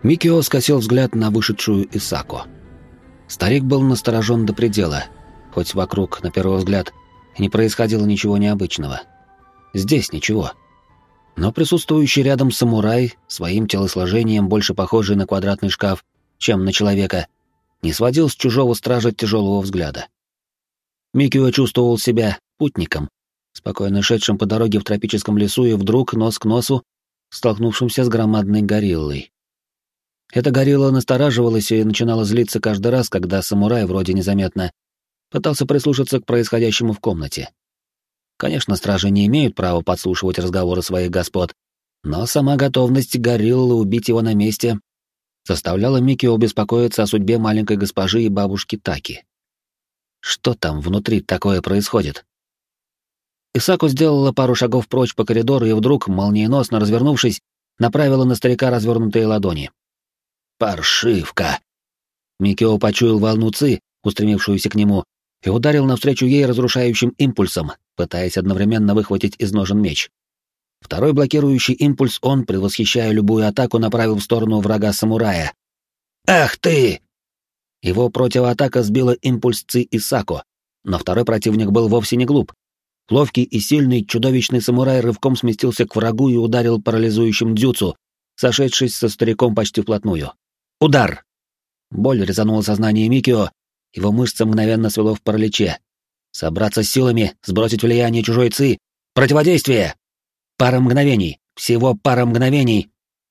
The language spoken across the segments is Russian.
Микио скосил взгляд на вышедшую Исако. Старик был насторожен до предела, хоть вокруг, на первый взгляд, не происходило ничего необычного. Здесь ничего. Но присутствующий рядом самурай, своим телосложением больше похожий на квадратный шкаф, чем на человека, не сводил с чужого стража тяжелого взгляда. Микио чувствовал себя путником, спокойно шедшим по дороге в тропическом лесу и вдруг нос к носу столкнувшимся с громадной гориллой. Эта горилла настораживалась и начинала злиться каждый раз, когда самурай, вроде незаметно, пытался прислушаться к происходящему в комнате. Конечно, стражи не имеют права подслушивать разговоры своих господ, но сама готовность гориллы убить его на месте заставляла Микио беспокоиться о судьбе маленькой госпожи и бабушки Таки. Что там внутри такое происходит? Исаку сделала пару шагов прочь по коридору и вдруг, молниеносно развернувшись, направила на старика развернутые ладони. «Паршивка!» Микио почуял волну ци, устремившуюся к нему, и ударил навстречу ей разрушающим импульсом, пытаясь одновременно выхватить из ножен меч. Второй блокирующий импульс он, предвосхищая любую атаку, направил в сторону врага-самурая. «Ах ты!» Его противоатака сбила импульс ци Исако, но второй противник был вовсе не глуп. Ловкий и сильный чудовищный самурай рывком сместился к врагу и ударил парализующим дзюцу, сошедшись со стариком почти вплотную. Удар! Боль резанула сознание Микио, его мышцы мгновенно свело в параличе. Собраться с силами, сбросить влияние чужой ци. Противодействие! Пара мгновений, всего пара мгновений.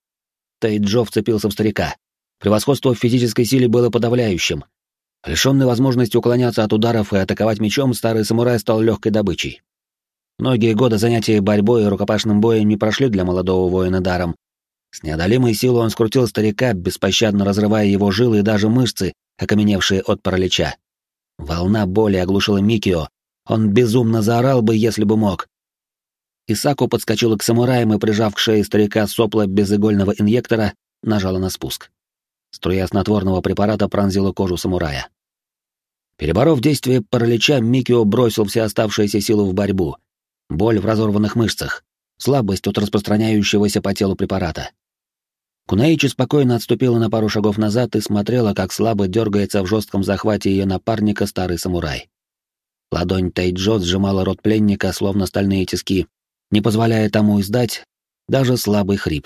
Тайджо вцепился в старика. Превосходство в физической силе было подавляющим. Лишенный возможности уклоняться от ударов и атаковать мечом, старый самурай стал легкой добычей. Многие годы занятия борьбой и рукопашным боем не прошли для молодого воина даром. С неодолимой силой он скрутил старика, беспощадно разрывая его жилы и даже мышцы, окаменевшие от паралича. Волна боли оглушила Микио. Он безумно заорал бы, если бы мог. Исаку подскочила к самураям и, прижав к шее старика сопла безигольного инъектора, нажала на спуск. Струя снотворного препарата пронзила кожу самурая. Переборов действие паралича, Микио бросил все оставшиеся силы в борьбу. Боль в разорванных мышцах, слабость от распространяющегося по телу препарата. Кунаичи спокойно отступила на пару шагов назад и смотрела, как слабо дергается в жестком захвате ее напарника старый самурай. Ладонь Тайджо сжимала рот пленника, словно стальные тиски, не позволяя тому издать даже слабый хрип.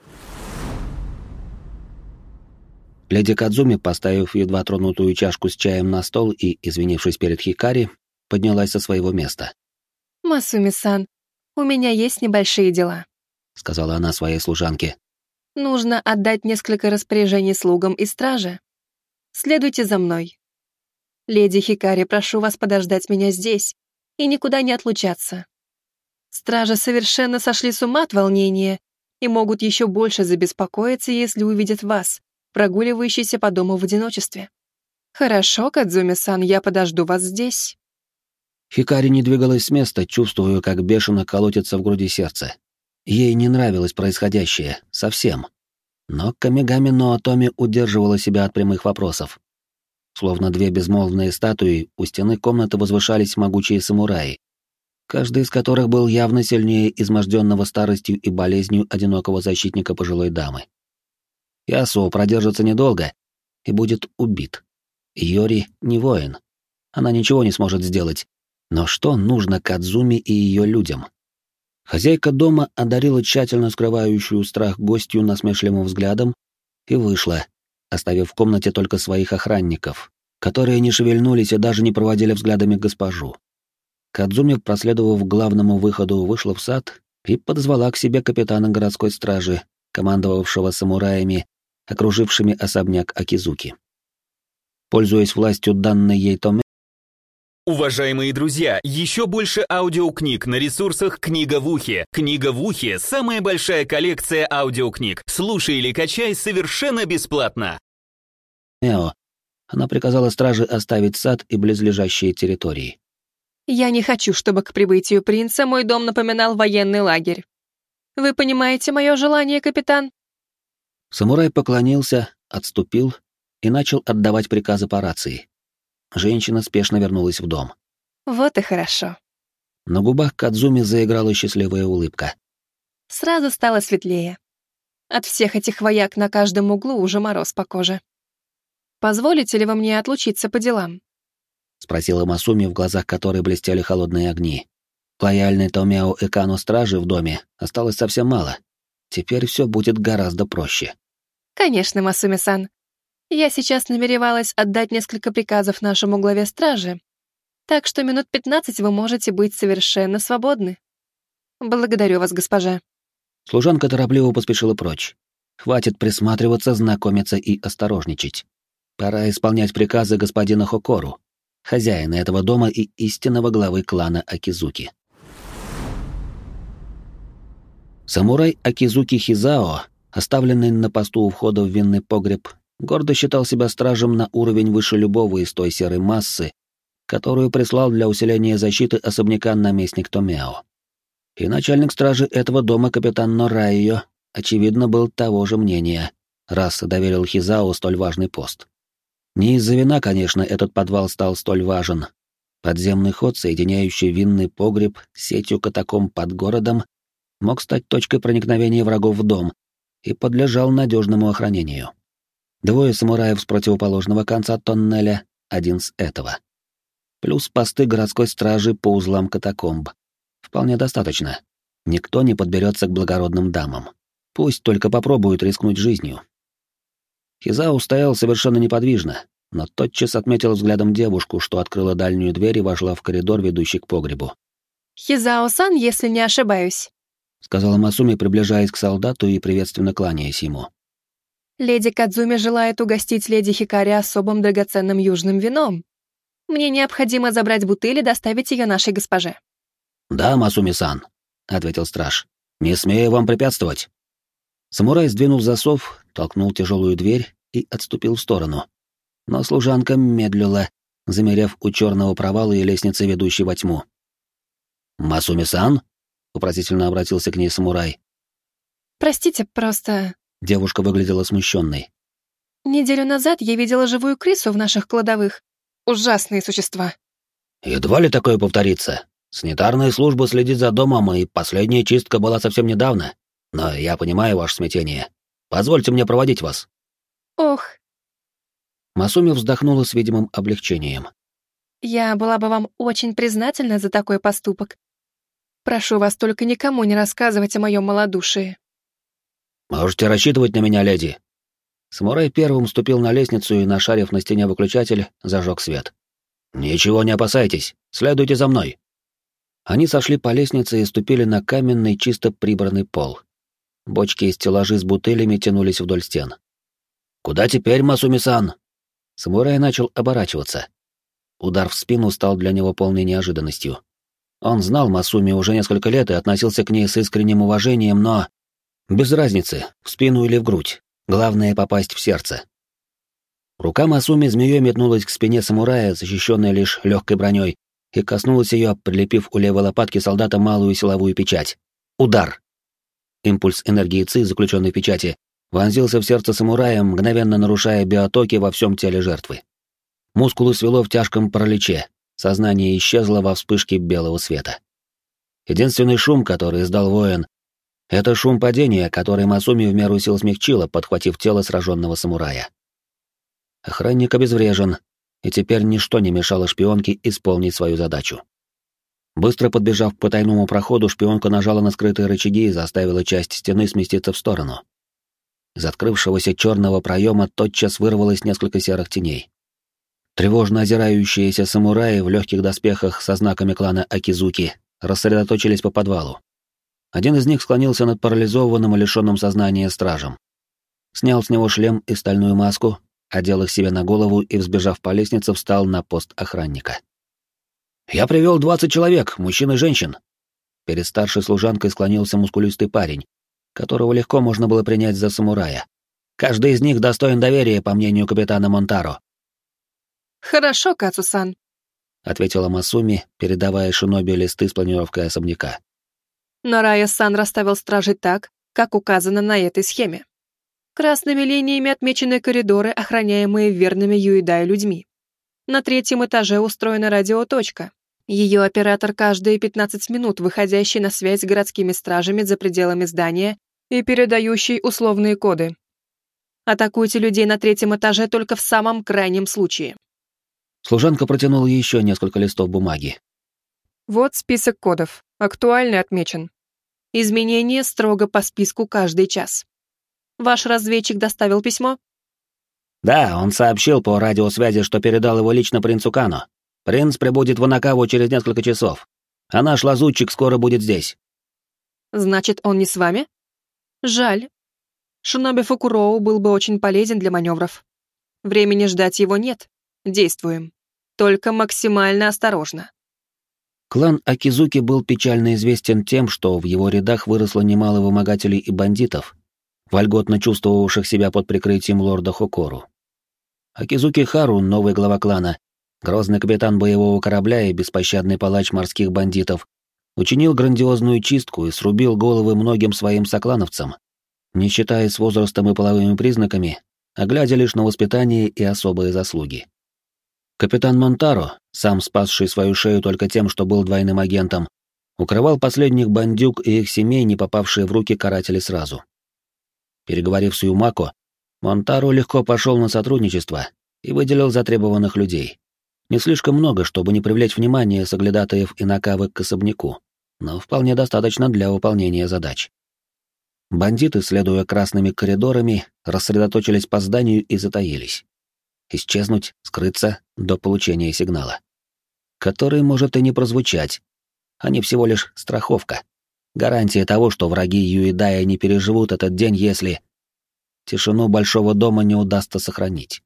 Леди Кадзуми, поставив едва тронутую чашку с чаем на стол и, извинившись перед Хикари, поднялась со своего места. «Масуми-сан, у меня есть небольшие дела», — сказала она своей служанке. «Нужно отдать несколько распоряжений слугам и страже. Следуйте за мной. Леди Хикари, прошу вас подождать меня здесь и никуда не отлучаться. Стражи совершенно сошли с ума от волнения и могут еще больше забеспокоиться, если увидят вас, прогуливающийся по дому в одиночестве. Хорошо, Кадзуми-сан, я подожду вас здесь». Хикари не двигалась с места, чувствуя, как бешено колотится в груди сердце. Ей не нравилось происходящее, совсем. Но Камигами Ноотоми удерживала себя от прямых вопросов. Словно две безмолвные статуи, у стены комнаты возвышались могучие самураи, каждый из которых был явно сильнее изможденного старостью и болезнью одинокого защитника пожилой дамы. Ясуо продержится недолго и будет убит. Йори не воин. Она ничего не сможет сделать. Но что нужно Кадзуми и ее людям? Хозяйка дома одарила тщательно скрывающую страх гостью насмешливым взглядом и вышла, оставив в комнате только своих охранников, которые не шевельнулись и даже не проводили взглядами госпожу. Кадзуми, проследовав к главному выходу, вышла в сад и подозвала к себе капитана городской стражи, командовавшего самураями, окружившими особняк Акизуки. Пользуясь властью данной ей Томе, Уважаемые друзья, еще больше аудиокниг на ресурсах «Книга в ухе». «Книга в ухе» — самая большая коллекция аудиокниг. Слушай или качай совершенно бесплатно. она приказала страже оставить сад и близлежащие территории. «Я не хочу, чтобы к прибытию принца мой дом напоминал военный лагерь. Вы понимаете мое желание, капитан?» Самурай поклонился, отступил и начал отдавать приказы по рации. Женщина спешно вернулась в дом. «Вот и хорошо». На губах Кадзуми заиграла счастливая улыбка. Сразу стало светлее. От всех этих вояк на каждом углу уже мороз по коже. Позволите ли вы мне отлучиться по делам? Спросила Масуми, в глазах которой блестели холодные огни. Лояльной Томео Экану стражи в доме осталось совсем мало. Теперь все будет гораздо проще. Конечно, Масуми-сан. Я сейчас намеревалась отдать несколько приказов нашему главе стражи, так что минут 15 вы можете быть совершенно свободны. Благодарю вас, госпожа. Служанка торопливо поспешила прочь. Хватит присматриваться, знакомиться и осторожничать. Пора исполнять приказы господина Хокору, хозяина этого дома и истинного главы клана Акизуки. Самурай Акизуки Хизао, оставленный на посту у входа в винный погреб, гордо считал себя стражем на уровень выше любого из той серой массы, которую прислал для усиления защиты особняка наместник Томео. И начальник стражи этого дома капитан Норайо, очевидно, был того же мнения, раз доверил Хизао столь важный пост. Не из-за вина, конечно, этот подвал стал столь важен. Подземный ход, соединяющий винный погреб с сетью катакомб под городом, мог стать точкой проникновения врагов в дом и подлежал надежному охранению. Двое самураев с противоположного конца тоннеля, один с этого. Плюс посты городской стражи по узлам катакомб. Вполне достаточно. Никто не подберется к благородным дамам. Пусть только попробуют рискнуть жизнью. Хизао стоял совершенно неподвижно, но тотчас отметил взглядом девушку, что открыла дальнюю дверь и вошла в коридор, ведущий к погребу. Хизао-сан, если не ошибаюсь, Сказала Масуми, приближаясь к солдату и приветственно кланяясь ему. леди Кадзуми желает угостить леди Хикари особым драгоценным южным вином. Мне необходимо забрать бутыль и доставить ее нашей госпоже. «Да, Масуми-сан», — ответил страж. «Не смею вам препятствовать». Самурай сдвинул засов, толкнул тяжелую дверь и отступил в сторону. Но служанка медлила, замерев у черного провала и лестницы, ведущей во тьму. «Масуми-сан?» — вопросительно обратился к ней самурай. Простите, просто... Девушка выглядела смущенной. Неделю назад я видела живую крысу в наших кладовых. Ужасные существа. «Едва ли такое повторится. Санитарная служба следит за домом, и последняя чистка была совсем недавно. Но я понимаю ваше смятение. Позвольте мне проводить вас». Ох, Масуми вздохнула с видимым облегчением. я была бы вам очень признательна за такой поступок. Прошу вас только никому не рассказывать о моем малодушии. «Можете рассчитывать на меня, леди». Самурай первым ступил на лестницу и, нашарив на стене выключатель, зажег свет. «Ничего не опасайтесь, следуйте за мной». Они сошли по лестнице и ступили на каменный, чисто прибранный пол. Бочки и стеллажи с бутылями тянулись вдоль стен. «Куда теперь, Масуми-сан?» Самурай начал оборачиваться. Удар в спину стал для него полной неожиданностью. Он знал Масуми уже несколько лет и относился к ней с искренним уважением, но... Без разницы, в спину или в грудь. Главное — попасть в сердце. Рука Масуми змеей метнулась к спине самурая, защищенной лишь легкой броней, и коснулась ее, прилепив у левой лопатки солдата малую силовую печать. Удар! Импульс энергии ЦИ, заключенной в печати, вонзился в сердце самурая, мгновенно нарушая биотоки во всем теле жертвы. Мускулы свело в тяжком параличе, сознание исчезло во вспышке белого света. Единственный шум, который издал воин, это шум падения, который Масуми в меру сил смягчила, подхватив тело сраженного самурая. Охранник обезврежен, и теперь ничто не мешало шпионке исполнить свою задачу. Быстро подбежав к потайному проходу, шпионка нажала на скрытые рычаги и заставила часть стены сместиться в сторону. Из открывшегося черного проема тотчас вырвалось несколько серых теней. Тревожно озирающиеся самураи в легких доспехах со знаками клана Акизуки рассредоточились по подвалу. Один из них склонился над парализованным и лишенным сознания стражем. Снял с него шлем и стальную маску, одел их себе на голову и, взбежав по лестнице, встал на пост охранника. «Я привел 20 человек, мужчин и женщин». Перед старшей служанкой склонился мускулистый парень, которого легко можно было принять за самурая. Каждый из них достоин доверия, по мнению капитана Монтаро. Хорошо, Кацу-сан, ответила Масуми, передавая шиноби листы с планировкой особняка. Но Рая-сан расставил стражей так, как указано на этой схеме. Красными линиями отмечены коридоры, охраняемые верными Юидай людьми. На 3-м этаже устроена радиоточка. Ее оператор каждые 15 минут, выходящий на связь с городскими стражами за пределами здания, и передающий условные коды. Атакуйте людей на 3-м этаже только в самом крайнем случае. Служанка протянула еще несколько листов бумаги. Вот список кодов. Актуальный отмечен. Изменения строго по списку каждый час. Ваш разведчик доставил письмо? Да, он сообщил по радиосвязи, что передал его лично принцу Кано. Принц прибудет в Анакаву через несколько часов, а наш лазутчик скоро будет здесь. Значит, он не с вами? Жаль. Шиноби Фукуроу был бы очень полезен для маневров. Времени ждать его нет. Действуем. Только максимально осторожно. Клан Акизуки был печально известен тем, что в его рядах выросло немало вымогателей и бандитов, вольготно чувствовавших себя под прикрытием лорда Хокору. Акизуки Хару, новый глава клана, грозный капитан боевого корабля и беспощадный палач морских бандитов, учинил грандиозную чистку и срубил головы многим своим соклановцам, не считаясь с возрастом и половыми признаками, а глядя лишь на воспитание и особые заслуги. Капитан Монтаро, сам спасший свою шею только тем, что был двойным агентом, укрывал последних бандюк и их семей, не попавшие в руки карателей сразу. Переговорив с Юмако, Монтаро легко пошел на сотрудничество и выделил затребованных людей. Не слишком много, чтобы не привлечь внимание соглядатаев и Накавы к особняку, но вполне достаточно для выполнения задач. Бандиты, следуя красными коридорами, рассредоточились по зданию и затаились. Исчезнуть, скрыться до получения сигнала. Который может и не прозвучать. Они всего лишь страховка. Гарантия того, что враги Юидая не переживут этот день, если... Тишину большого дома не удастся сохранить.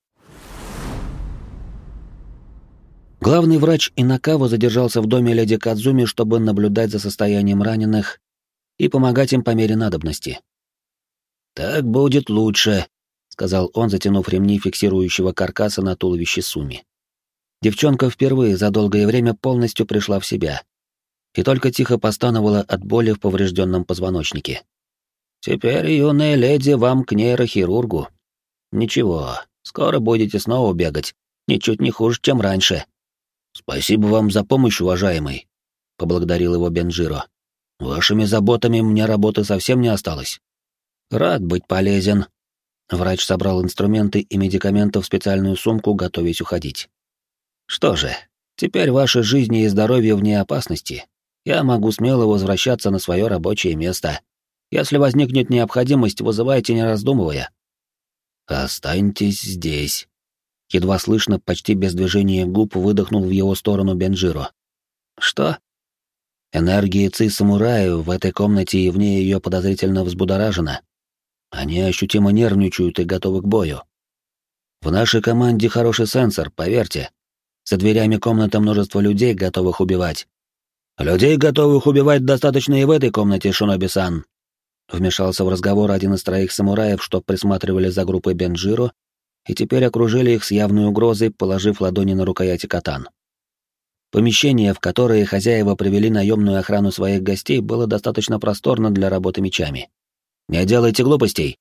Главный врач Инакава задержался в доме леди Кадзуми, чтобы наблюдать за состоянием раненых и помогать им по мере надобности. «Так будет лучше», — сказал он, затянув ремни фиксирующего каркаса на туловище Суми. Девчонка впервые за долгое время полностью пришла в себя и только тихо постановала от боли в поврежденном позвоночнике. «Теперь, юная леди, вам к нейрохирургу. Ничего, скоро будете снова бегать, ничуть не хуже, чем раньше». «Спасибо вам за помощь, уважаемый», — поблагодарил его Бенджиро. «Вашими заботами мне работы совсем не осталось». «Рад быть полезен». Врач собрал инструменты и медикаменты в специальную сумку, готовясь уходить. «Что же, теперь ваши жизни и здоровье вне опасности. Я могу смело возвращаться на свое рабочее место. Если возникнет необходимость, вызывайте, не раздумывая». «Останьтесь здесь». Едва слышно, почти без движения губ, выдохнул в его сторону Бенджиро. «Что?» Энергия ци-самурая в этой комнате и вне ее подозрительно взбудоражена. Они ощутимо нервничают и готовы к бою. В нашей команде хороший сенсор, поверьте. За дверями комнаты множество людей, готовых убивать. Людей, готовых убивать, достаточно и в этой комнате, Шиноби-сан. Вмешался в разговор один из троих самураев, что присматривали за группой Бенджиро, и теперь окружили их с явной угрозой, положив ладони на рукояти катан. Помещение, в которое хозяева привели наемную охрану своих гостей, было достаточно просторно для работы мечами. «Не делайте глупостей!»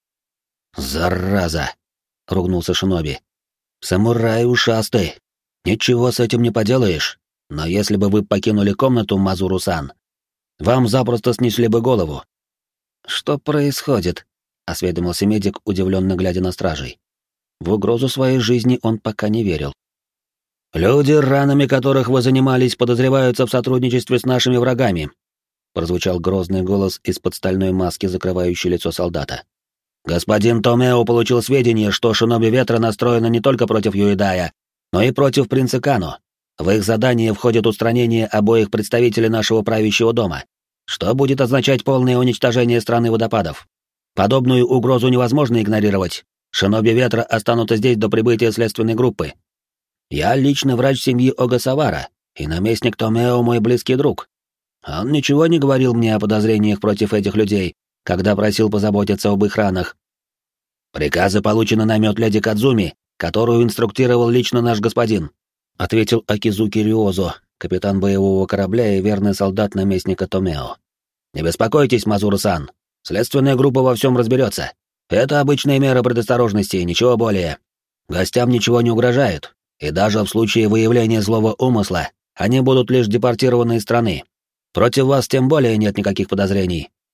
«Зараза!» — ругнулся Шиноби. «Самурай ушастый! Ничего с этим не поделаешь, но если бы вы покинули комнату, Мазуру-сан, вам запросто снесли бы голову». «Что происходит?» — осведомился медик, удивленно глядя на стражей. В угрозу своей жизни он пока не верил. «Люди, ранами которых вы занимались, подозреваются в сотрудничестве с нашими врагами», прозвучал грозный голос из-под стальной маски, закрывающей лицо солдата. «Господин Томео получил сведения, что Шиноби Ветра настроена не только против Юидая, но и против принца Кано. В их задание входит устранение обоих представителей нашего правящего дома, что будет означать полное уничтожение страны водопадов. Подобную угрозу невозможно игнорировать. Шиноби Ветра останутся здесь до прибытия следственной группы. Я лично врач семьи Огасавара, и наместник Томео мой близкий друг. Он ничего не говорил мне о подозрениях против этих людей, когда просил позаботиться об их ранах. Приказы получены на мед леди Кадзуми, которую инструктировал лично наш господин», — ответил Акизуки Рюозо, капитан боевого корабля и верный солдат наместника Томео. «Не беспокойтесь, Мазуру-сан, следственная группа во всем разберется. Это обычная мера предосторожности, ничего более. Гостям ничего не угрожает, и даже в случае выявления злого умысла они будут лишь депортированы из страны. Против вас тем более нет никаких подозрений.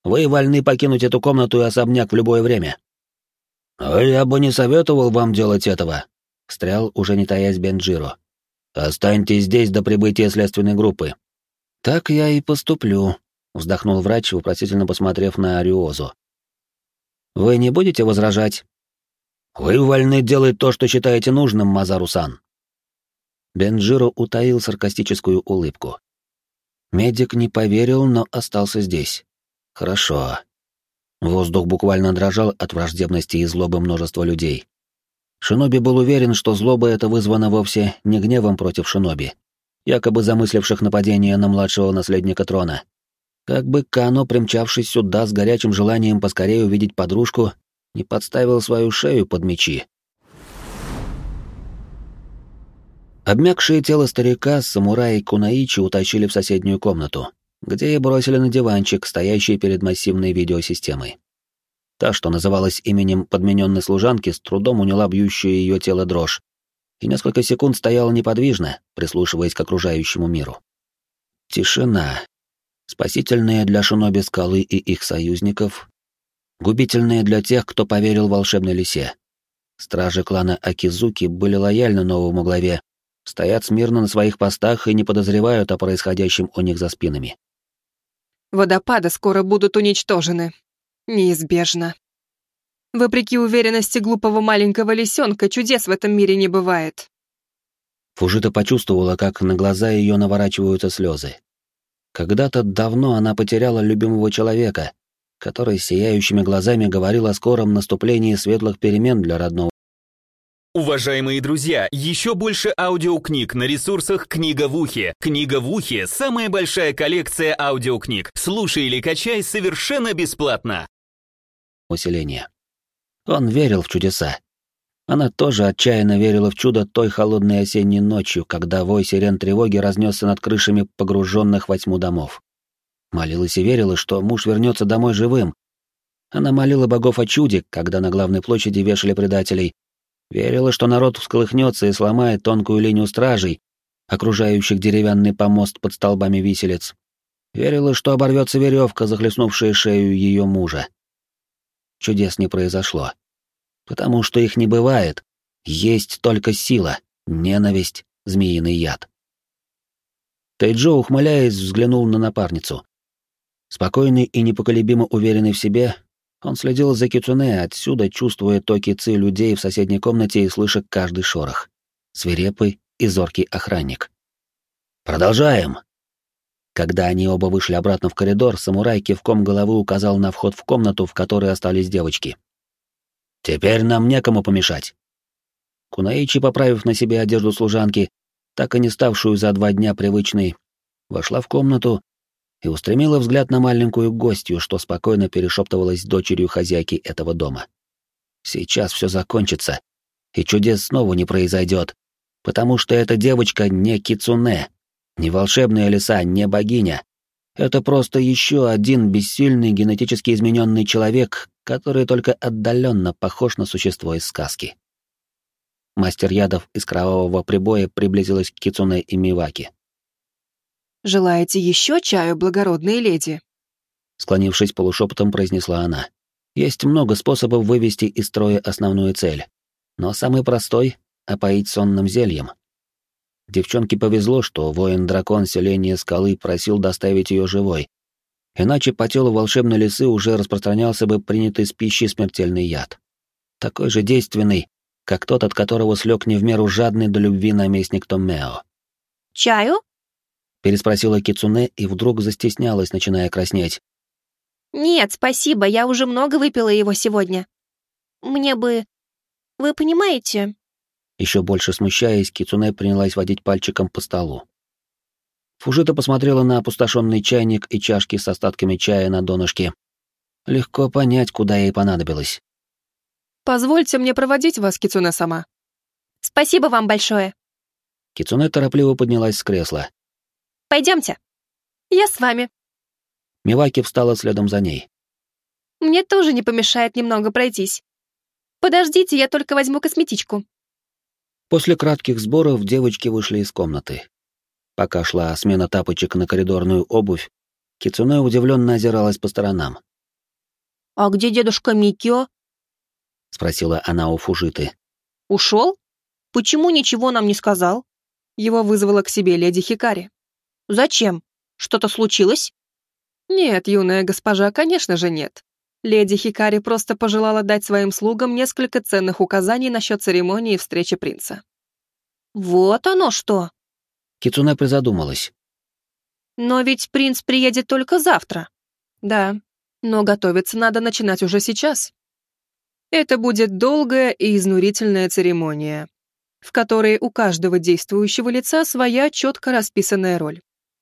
Вы вольны покинуть эту комнату и особняк в любое время». «А я бы не советовал вам делать этого», — встрял, уже не таясь, Бенджиро. «Останьтесь здесь до прибытия следственной группы». «Так я и поступлю», — вздохнул врач, вопросительно посмотрев на Ариозу. «Вы не будете возражать?» «Вы вольны делать то, что считаете нужным, Мазару-сан». Бенджиро утаил саркастическую улыбку. Медик не поверил, но остался здесь. «Хорошо». Воздух буквально дрожал от враждебности и злобы множества людей. Шиноби был уверен, что злоба эта вызвана вовсе не гневом против шиноби, якобы замысливших нападение на младшего наследника трона. Как бы Кано, примчавшись сюда с горячим желанием поскорее увидеть подружку, не подставил свою шею под мечи. Обмякшее тело старика самурая Кунаичи утащили в соседнюю комнату, где и бросили на диванчик, стоящий перед массивной видеосистемой. Та, что называлась именем подмененной служанки, с трудом уняла бьющую ее тело дрожь и несколько секунд стояла неподвижно, прислушиваясь к окружающему миру. Тишина. Спасительная для шиноби скалы и их союзников, губительная для тех, кто поверил волшебной лисе. Стражи клана Акизуки были лояльны новому главе, стоят смирно на своих постах и не подозревают о происходящем у них за спинами. Водопады скоро будут уничтожены. Неизбежно. Вопреки уверенности глупого маленького лисенка, чудес в этом мире не бывает. Фужита почувствовала, как на глаза ее наворачиваются слезы. Когда-то давно она потеряла любимого человека, который сияющими глазами говорил о скором наступлении светлых перемен для родного. Уважаемые друзья, еще больше аудиокниг на ресурсах «Книга в ухе». «Книга в ухе» — самая большая коллекция аудиокниг. Слушай или качай совершенно бесплатно. Усиление. Он верил в чудеса. Она тоже отчаянно верила в чудо той холодной осенней ночью, когда вой сирен тревоги разнесся над крышами погруженных во тьму домов. Молилась и верила, что муж вернется домой живым. Она молила богов о чуде, когда на главной площади вешали предателей. Верила, что народ всколыхнется и сломает тонкую линию стражей, окружающих деревянный помост под столбами виселиц. Верила, что оборвется веревка, захлестнувшая шею ее мужа. Чудес не произошло. Потому что их не бывает. Есть только сила, ненависть, змеиный яд. Тайджо, ухмыляясь, взглянул на напарницу. Спокойный и непоколебимо уверенный в себе, он следил за Кицуне отсюда, чувствуя токи ци людей в соседней комнате и слыша каждый шорох. Свирепый и зоркий охранник. «Продолжаем!» Когда они оба вышли обратно в коридор, самурай кивком головы указал на вход в комнату, в которой остались девочки. «Теперь нам некому помешать». Кунаичи, поправив на себе одежду служанки, так и не ставшую за 2 дня привычной, вошла в комнату и устремила взгляд на маленькую гостью, что спокойно перешептывалась с дочерью хозяйки этого дома. Сейчас все закончится, и чудес снова не произойдет, потому что эта девочка не кицуне, не волшебная лиса, не богиня. Это просто еще один бессильный генетически измененный человек, который только отдаленно похож на существо из сказки. Мастер ядов из кровавого прибоя приблизилась к Кицуне и Миваки. «Желаете еще чаю, благородные леди?» Склонившись полушепотом, произнесла она. Есть много способов вывести из строя основную цель, но самый простой — опоить сонным зельем. Девчонке повезло, что воин-дракон селения скалы просил доставить ее живой, иначе по телу волшебной лисы уже распространялся бы принятый с пищей смертельный яд. Такой же действенный, как тот, от которого слег не в меру жадный до любви наместник Томмео. «Чаю?» — переспросила Кицуне и вдруг застеснялась, начиная краснеть. «Нет, спасибо, я уже много выпила его сегодня. Мне бы... Вы понимаете?» Еще больше смущаясь, Кицуне принялась водить пальчиком по столу. Фужита посмотрела на опустошенный чайник и чашки с остатками чая на донышке. Легко понять, куда ей понадобилось. «Позвольте мне проводить вас, Кицуне-сама». «Спасибо вам большое». Кицуне торопливо поднялась с кресла. «Пойдемте. Я с вами». Миваки встала следом за ней. «Мне тоже не помешает немного пройтись. Подождите, я только возьму косметичку». После кратких сборов девочки вышли из комнаты. Пока шла смена тапочек на коридорную обувь, Кицуне удивленно озиралась по сторонам, «А где дедушка Микио?» — спросила она у Фужиты. «Ушел? Почему ничего нам не сказал?» Его вызвала к себе леди Хикари. «Зачем? Что-то случилось?» «Нет, юная госпожа, конечно же нет. Леди Хикари просто пожелала дать своим слугам несколько ценных указаний насчет церемонии встречи принца». «Вот оно что!» Кицуне призадумалась. «Но ведь принц приедет только завтра». «Да, но готовиться надо начинать уже сейчас. Это будет долгая и изнурительная церемония, в которой у каждого действующего лица своя четко расписанная роль».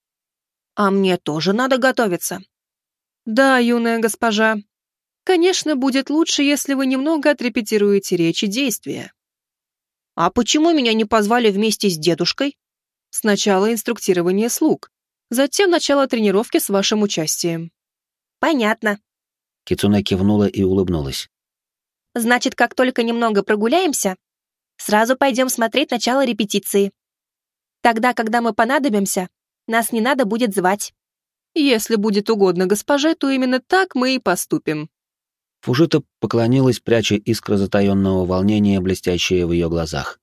«А мне тоже надо готовиться?» «Да, юная госпожа. Конечно, будет лучше, если вы немного отрепетируете речь и действия». «А почему меня не позвали вместе с дедушкой?» «Сначала инструктирование слуг, затем начало тренировки с вашим участием». «Понятно». Кицуне кивнула и улыбнулась. «Значит, как только немного прогуляемся, сразу пойдем смотреть начало репетиции. Тогда, когда мы понадобимся, нас не надо будет звать». «Если будет угодно госпоже, то именно так мы и поступим». Фужита поклонилась, пряча искры затаённого волнения, блестящие в ее глазах.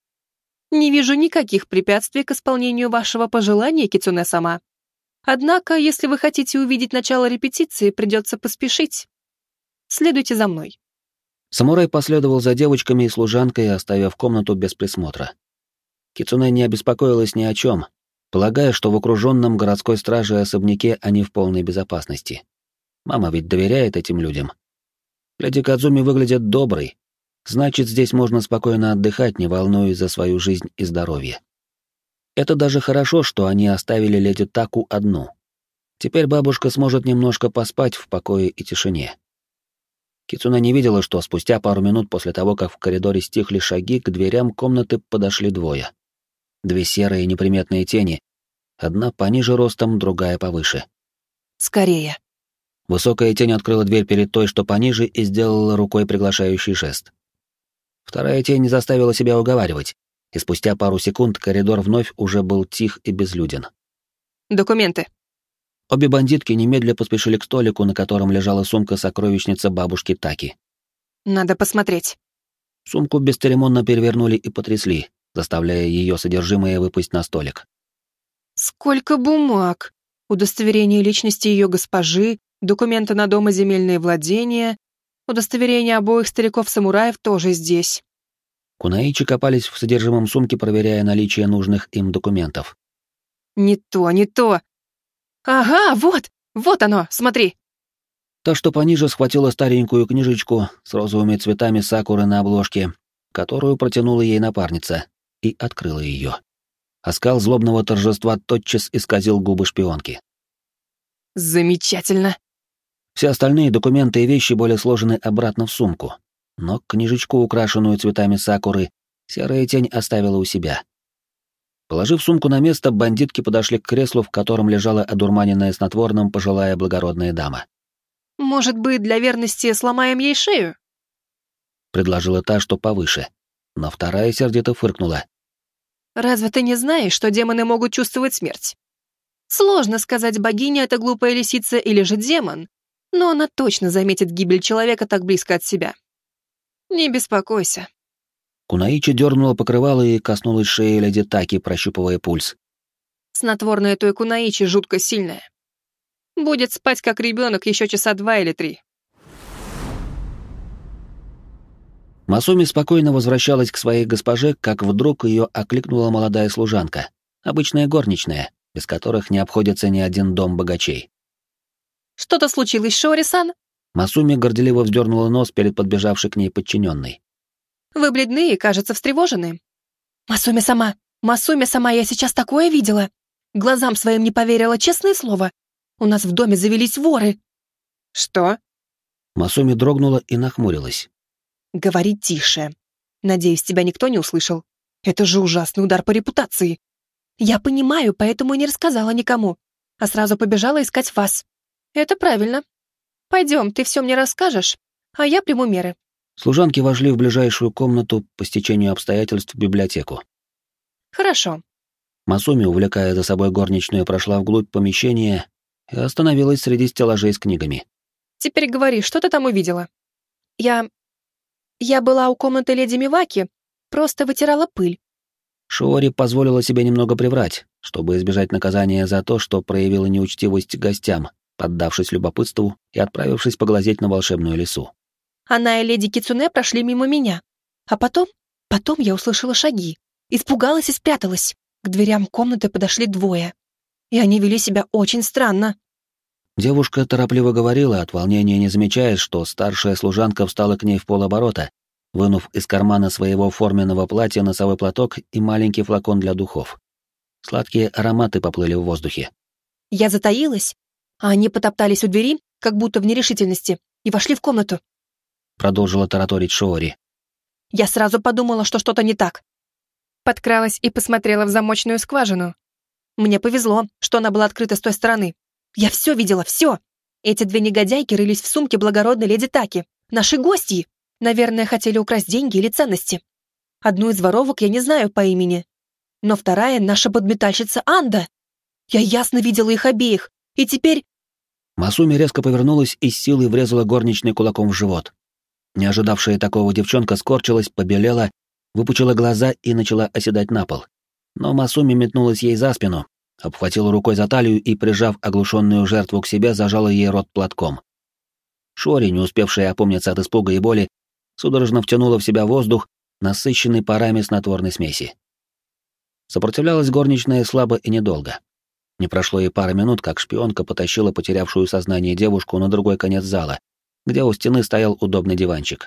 «Не вижу никаких препятствий к исполнению вашего пожелания, Кицуне-сама. Однако, если вы хотите увидеть начало репетиции, придется поспешить. Следуйте за мной». Самурай последовал за девочками и служанкой, оставив комнату без присмотра. Кицуне не обеспокоилась ни о чем, полагая, что в окруженном городской стражей особняке они в полной безопасности. Мама ведь доверяет этим людям. Леди Кадзуми выглядит доброй, значит, здесь можно спокойно отдыхать, не волнуясь за свою жизнь и здоровье. Это даже хорошо, что они оставили леди Таку одну. Теперь бабушка сможет немножко поспать в покое и тишине. Кицуне не видела, что спустя пару минут после того, как в коридоре стихли шаги, к дверям комнаты подошли двое. Две серые неприметные тени, одна пониже ростом, другая повыше. «Скорее». Высокая тень открыла дверь перед той, что пониже, и сделала рукой приглашающий жест. Вторая тень не заставила себя уговаривать, и спустя пару секунд коридор вновь уже был тих и безлюден. «Документы». Обе бандитки немедля поспешили к столику, на котором лежала сумка-сокровищница бабушки Таки. «Надо посмотреть». Сумку бесцеремонно перевернули и потрясли, заставляя ее содержимое выпасть на столик. «Сколько бумаг! Удостоверение личности ее госпожи, документы на дом и земельные владения, удостоверение обоих стариков-самураев тоже здесь». Кунаичи копались в содержимом сумки, проверяя наличие нужных им документов. «Не то, не то! Ага, вот оно, смотри!» Та, что пониже, схватила старенькую книжечку с розовыми цветами сакуры на обложке, которую протянула ей напарница, и открыла ее. Оскал злобного торжества тотчас исказил губы шпионки. «Замечательно!» Все остальные документы и вещи были сложены обратно в сумку, но книжечку, украшенную цветами сакуры, серая тень оставила у себя. Положив сумку на место, бандитки подошли к креслу, в котором лежала одурманенная снотворным пожилая благородная дама. «Может быть, для верности сломаем ей шею?» — предложила та, что повыше, но вторая сердито фыркнула. «Разве ты не знаешь, что демоны могут чувствовать смерть? Сложно сказать, богиня — это глупая лисица или же демон, но она точно заметит гибель человека так близко от себя. Не беспокойся». Кунаичи дернула покрывало и коснулась шеи леди Таки, прощупывая пульс. Снотворное той Кунаичи жутко сильное. Будет спать как ребенок еще часа 2 или 3. Масуми спокойно возвращалась к своей госпоже, как вдруг ее окликнула молодая служанка, обычная горничная, без которых не обходится ни один дом богачей. «Что-то случилось, Шиори-сан?» Масуми горделиво вздернула нос перед подбежавшей к ней подчиненной. «Вы бледны и, кажется, встревожены». «Масуми-сама! Масуми-сама, я сейчас такое видела! Глазам своим не поверила, честное слово! У нас в доме завелись воры!» «Что?» Масуми дрогнула и нахмурилась. «Говори тише. Надеюсь, тебя никто не услышал. Это же ужасный удар по репутации. Я понимаю, поэтому и не рассказала никому, а сразу побежала искать вас. Это правильно. Пойдем, ты все мне расскажешь, а я приму меры». Служанки вошли в ближайшую комнату, по стечению обстоятельств в библиотеку. «Хорошо». Масуми, увлекая за собой горничную, прошла вглубь помещения и остановилась среди стеллажей с книгами. Теперь говори, что ты там увидела?» «Я была у комнаты леди Миваки, просто вытирала пыль». Шиори позволила себе немного приврать, чтобы избежать наказания за то, что проявила неучтивость к гостям, поддавшись любопытству и отправившись поглазеть на волшебную лесу. Она и леди Кицуне прошли мимо меня. А потом я услышала шаги. Испугалась и спряталась. К дверям комнаты подошли двое. И они вели себя очень странно. Девушка торопливо говорила, от волнения не замечая, что старшая служанка встала к ней в полоборота, вынув из кармана своего форменного платья носовой платок и маленький флакон для духов. Сладкие ароматы поплыли в воздухе. Я затаилась, а они потоптались у двери, как будто в нерешительности, и вошли в комнату. Продолжила тараторить Шиори. Я сразу подумала, что что-то не так. Подкралась и посмотрела в замочную скважину. Мне повезло, что она была открыта с той стороны. Я все видела, все. Эти две негодяйки рылись в сумке благородной леди Таки. Наши гости. Наверное, хотели украсть деньги или ценности. Одну из воровок я не знаю по имени. Но вторая — наша подметальщица Анда. Я ясно видела их обеих. И теперь... Масуми резко повернулась и с силой врезала горничной кулаком в живот. Не ожидавшая такого девчонка скорчилась, побелела, выпучила глаза и начала оседать на пол. Но Масуми метнулась ей за спину, обхватила рукой за талию и, прижав оглушенную жертву к себе, зажала ей рот платком. Шиори, не успевшая опомниться от испуга и боли, судорожно втянула в себя воздух, насыщенный парами снотворной смеси. Сопротивлялась горничная слабо и недолго. Не прошло и пары минут, как шпионка потащила потерявшую сознание девушку на другой конец зала, где у стены стоял удобный диванчик.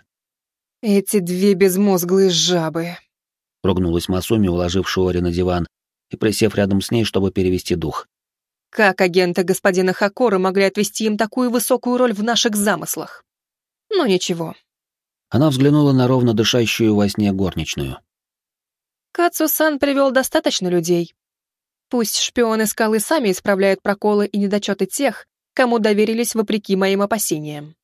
«Эти две безмозглые жабы», — ругнулась Масуми, уложив Шиори на диван и присев рядом с ней, чтобы перевести дух. «Как агенты господина Хакора могли отвести им такую высокую роль в наших замыслах? Ну ничего». Она взглянула на ровно дышащую во сне горничную. «Кацу-сан привел достаточно людей. Пусть шпионы скалы сами исправляют проколы и недочеты тех, кому доверились вопреки моим опасениям».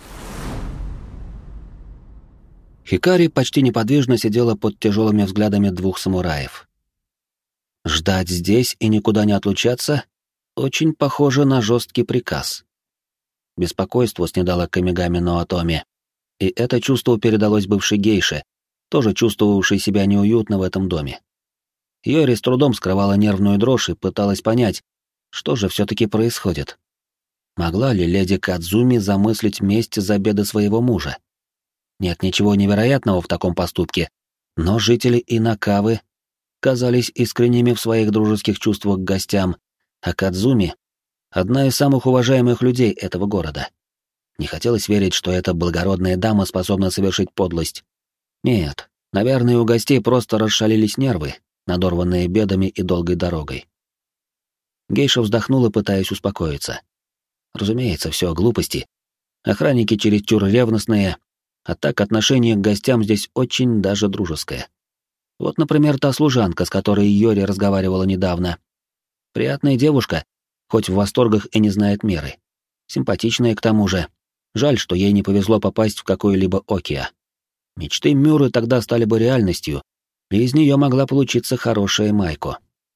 Хикари почти неподвижно сидела под тяжелыми взглядами двух самураев. Ждать здесь и никуда не отлучаться очень похоже на жесткий приказ. Беспокойство снедало Камигами Ноотоми, и это чувство передалось бывшей гейше, тоже чувствовавшей себя неуютно в этом доме. Йори с трудом скрывала нервную дрожь и пыталась понять, что же все-таки происходит. Могла ли леди Кадзуми замыслить месть за беды своего мужа? Нет ничего невероятного в таком поступке, но жители Инакавы казались искренними в своих дружеских чувствах к гостям, а Кадзуми — одна из самых уважаемых людей этого города. Не хотелось верить, что эта благородная дама способна совершить подлость. Нет, наверное, у гостей просто расшалились нервы, надорванные бедами и долгой дорогой. Гейша вздохнула, пытаясь успокоиться. Разумеется, все глупости. Охранники чересчур ревностные, а так отношение к гостям здесь очень даже дружеское. Вот, например, та служанка, с которой Йори разговаривала недавно. Приятная девушка, хоть в восторгах и не знает меры. Симпатичная к тому же. Жаль, что ей не повезло попасть в какой-либо окиа. Мечты Мюры тогда стали бы реальностью, и из нее могла получиться хорошая Майко.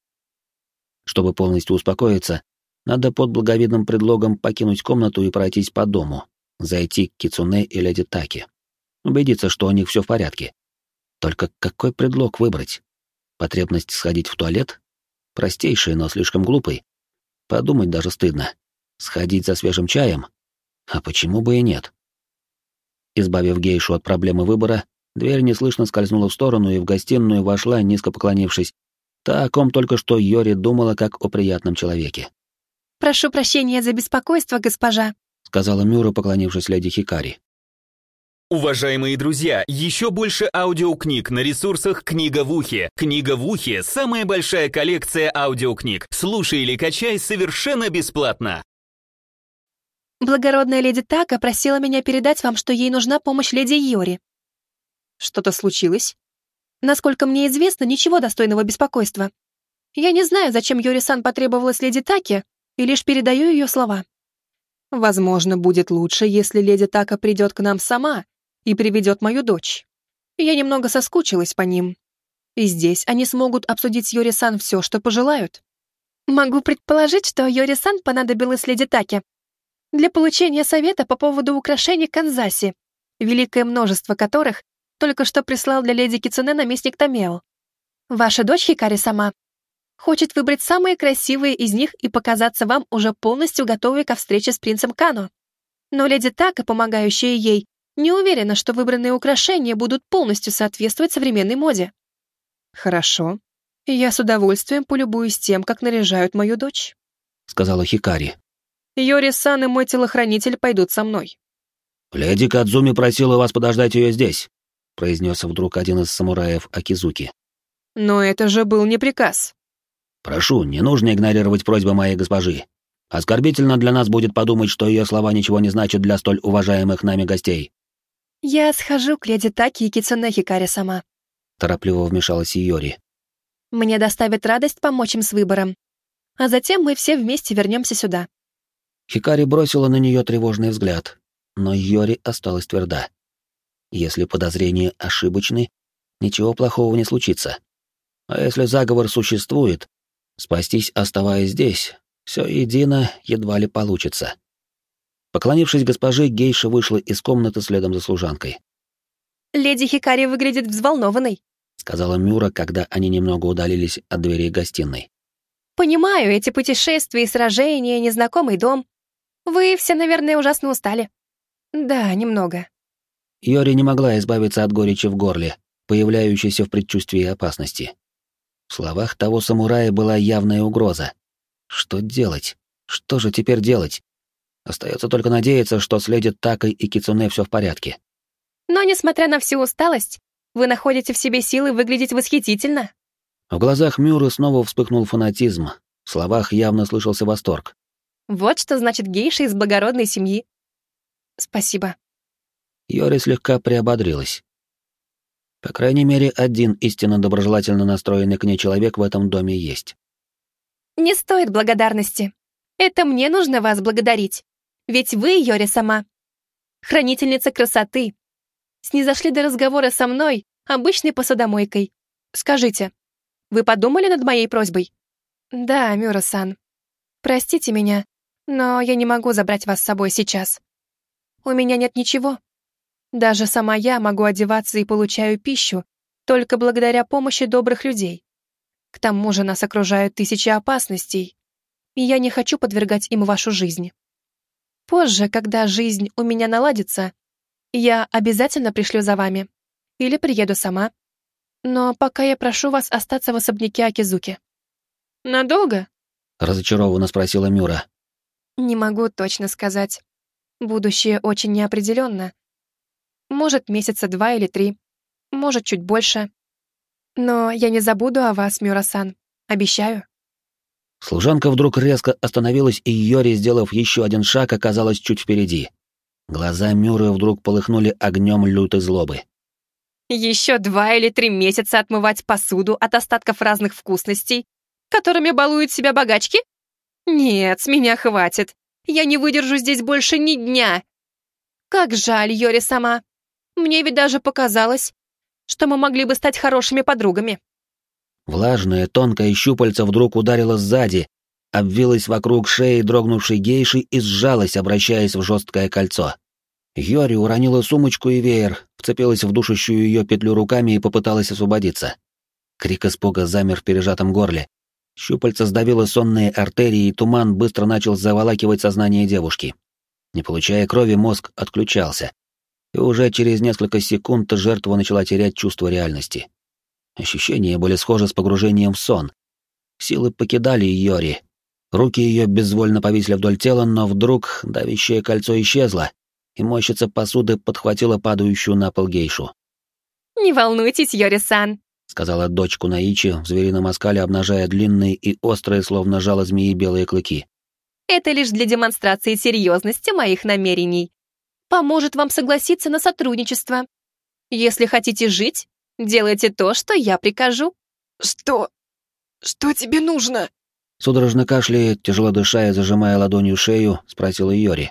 Чтобы полностью успокоиться, надо под благовидным предлогом покинуть комнату и пройтись по дому, зайти к Кицуне и леди Таки. Убедиться, что у них все в порядке. Только какой предлог выбрать? Потребность сходить в туалет? Простейший, но слишком глупый. Подумать даже стыдно. Сходить за свежим чаем? А почему бы и нет? Избавив гейшу от проблемы выбора, дверь неслышно скользнула в сторону, и в гостиную вошла, низко поклонившись, та, о ком только что Йори думала как о приятном человеке. «Прошу прощения за беспокойство, госпожа», — сказала Мюра, поклонившись леди Хикари. Уважаемые друзья, еще больше аудиокниг на ресурсах «Книга в ухе». «Книга в ухе» — самая большая коллекция аудиокниг. Слушай или качай совершенно бесплатно. «Благородная леди Така просила меня передать вам, что ей нужна помощь леди Йори». «Что-то случилось?» «Насколько мне известно, ничего достойного беспокойства. Я не знаю, зачем Йори-сан потребовалась леди Таке, и лишь передаю ее слова. Возможно, будет лучше, если леди Така придет к нам сама и приведет мою дочь. Я немного соскучилась по ним. И здесь они смогут обсудить с Йори-сан все, что пожелают». «Могу предположить, что Йори-сан понадобилась леди Таке», для получения совета по поводу украшений Канзаси, великое множество которых только что прислал для леди Кицуне наместник Томео. Ваша дочь Хикари-сама хочет выбрать самые красивые из них и показаться вам уже полностью готовой ко встрече с принцем Кано. Но леди Така, помогающая ей, не уверена, что выбранные украшения будут полностью соответствовать современной моде. Хорошо. Я с удовольствием полюбуюсь тем, как наряжают мою дочь, сказала Хикари. Йори-сан и мой телохранитель пойдут со мной. Леди Кадзуми просила вас подождать ее здесь, произнес вдруг один из самураев Акизуки. Но это же был не приказ. Прошу, не нужно игнорировать просьбы моей госпожи. Оскорбительно для нас будет подумать, что ее слова ничего не значат для столь уважаемых нами гостей. Я схожу к леди Таки и Кицуне Хикари-сама. Торопливо вмешалась Йори. Мне доставит радость помочь им с выбором. А затем мы все вместе вернемся сюда. Хикари бросила на нее тревожный взгляд, но Йори осталась тверда. Если подозрения ошибочны, ничего плохого не случится. А если заговор существует, спастись, оставаясь здесь, все едино едва ли получится. Поклонившись госпоже, гейша вышла из комнаты следом за служанкой. «Леди Хикари выглядит взволнованной», — сказала Мюра, когда они немного удалились от дверей гостиной. «Понимаю, эти путешествия и сражения, незнакомый дом. Вы все, наверное, ужасно устали». «Да, немного». Йори не могла избавиться от горечи в горле, появляющейся в предчувствии опасности. В словах того самурая была явная угроза. Что делать? Что же теперь делать? Остается только надеяться, что с леди Такой и Кицуне все в порядке. Но, несмотря на всю усталость, вы находите в себе силы выглядеть восхитительно. В глазах Мюры снова вспыхнул фанатизм, в словах явно слышался восторг. Вот что значит гейша из благородной семьи. Спасибо. Йори слегка приободрилась. По крайней мере, один истинно доброжелательно настроенный к ней человек в этом доме есть. Не стоит благодарности. Это мне нужно вас благодарить. Ведь вы, Йори-сама, хранительница красоты, снизошли до разговора со мной, обычной посудомойкой. Скажите, вы подумали над моей просьбой? Да, Мюра-сан. Простите меня, но я не могу забрать вас с собой сейчас. У меня нет ничего. Даже сама я могу одеваться и получаю пищу только благодаря помощи добрых людей. К тому же нас окружают тысячи опасностей, и я не хочу подвергать им вашу жизнь. Позже, когда жизнь у меня наладится, я обязательно пришлю за вами. Или приеду сама. Но пока я прошу вас остаться в особняке Акизуки. Надолго? Разочарованно спросила Мюра. Не могу точно сказать. Будущее очень неопределенно. Может, месяца 2 или 3. Может, чуть больше. Но я не забуду о вас, Мюра-сан. Обещаю. Служанка вдруг резко остановилась, и Йори, сделав еще один шаг, оказалась чуть впереди. Глаза Мюры вдруг полыхнули огнем лютой злобы. Еще 2 или 3 месяца отмывать посуду от остатков разных вкусностей, которыми балуют себя богачки? Нет, с меня хватит. Я не выдержу здесь больше ни дня. Как жаль, Йори-сама. Мне ведь даже показалось, что мы могли бы стать хорошими подругами. Влажное, тонкое щупальце вдруг ударило сзади, обвилось вокруг шеи дрогнувшей гейши и сжалось, обращаясь в жесткое кольцо. Йори уронила сумочку и веер, вцепилась в душащую ее петлю руками и попыталась освободиться. Крик испуга замер в пережатом горле. Щупальце сдавило сонные артерии, и туман быстро начал заволакивать сознание девушки. Не получая крови, мозг отключался. И уже через несколько секунд жертва начала терять чувство реальности. Ощущения были схожи с погружением в сон. Силы покидали Йори. Руки ее безвольно повисли вдоль тела, но вдруг давящее кольцо исчезло, и мощица посуды подхватила падающую на пол гейшу. «Не волнуйтесь, Йори-сан», — сказала дочь Кунаичи, в зверином оскале обнажая длинные и острые, словно жало змеи, белые клыки. «Это лишь для демонстрации серьезности моих намерений. Поможет вам согласиться на сотрудничество. Если хотите жить, делайте то, что я прикажу». «Что? Что тебе нужно?» Судорожно кашляя, тяжело дыша и зажимая ладонью шею, спросила Йори.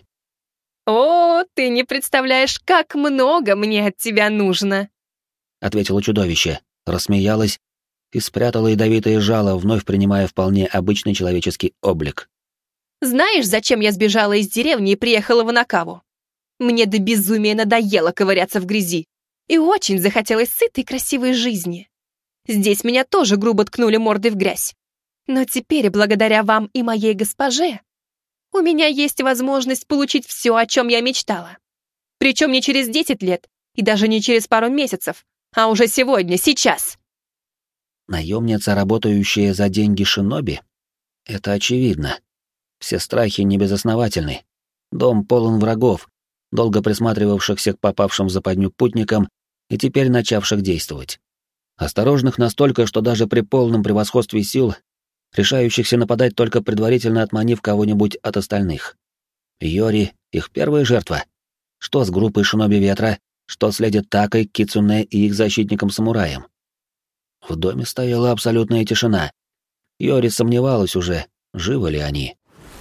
«О, ты не представляешь, как много мне от тебя нужно!» Ответило чудовище, рассмеялась и спрятала ядовитое жало, вновь принимая вполне обычный человеческий облик. Знаешь, зачем я сбежала из деревни и приехала в Анакаву? Мне до безумия надоело ковыряться в грязи. И очень захотелось сытой красивой жизни. Здесь меня тоже грубо ткнули мордой в грязь. Но теперь, благодаря вам и моей госпоже, у меня есть возможность получить все, о чем я мечтала. Причем не через 10 лет и даже не через пару месяцев, а уже сегодня, сейчас. Наемница, работающая за деньги шиноби? Это очевидно. Все страхи не безосновательны. Дом полон врагов, долго присматривавшихся к попавшим в западню путникам и теперь начавших действовать. Осторожных настолько, что даже при полном превосходстве сил, решающихся нападать только предварительно отманив кого-нибудь от остальных. Йори — их первая жертва. Что с группой шиноби ветра, что с леди Такой, Кицуне и их защитником-самураем? В доме стояла абсолютная тишина. Йори сомневалась уже, живы ли они.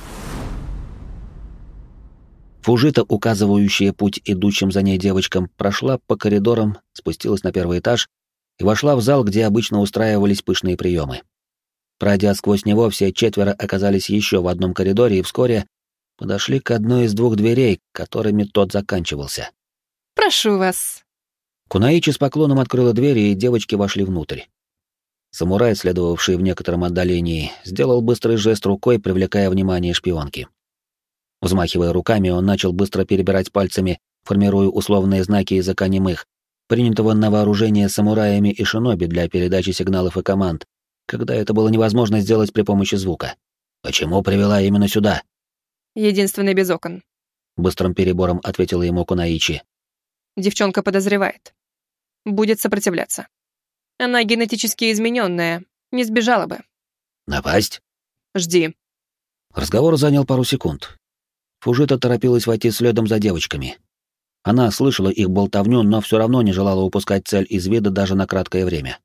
Фужита, указывающая путь идущим за ней девочкам, прошла по коридорам, спустилась на первый этаж и вошла в зал, где обычно устраивались пышные приемы. Пройдя сквозь него, все четверо оказались еще в одном коридоре и вскоре подошли к одной из двух дверей, которыми тот заканчивался. «Прошу вас». Кунаичи с поклоном открыла двери, и девочки вошли внутрь. Самурай, следовавший в некотором отдалении, сделал быстрый жест рукой, привлекая внимание шпионки. Взмахивая руками, он начал быстро перебирать пальцами, формируя условные знаки языка немых, принятого на вооружение самураями и шиноби для передачи сигналов и команд, когда это было невозможно сделать при помощи звука. «Почему привела именно сюда?» «Единственный без окон», — быстрым перебором ответила ему Кунаичи. девчонка подозревает. Будет сопротивляться. Она генетически измененная, не сбежала бы. «Напасть?» Жди. Разговор занял пару секунд. Фужита торопилась войти следом за девочками. Она слышала их болтовню, но все равно не желала упускать цель из вида даже на краткое время.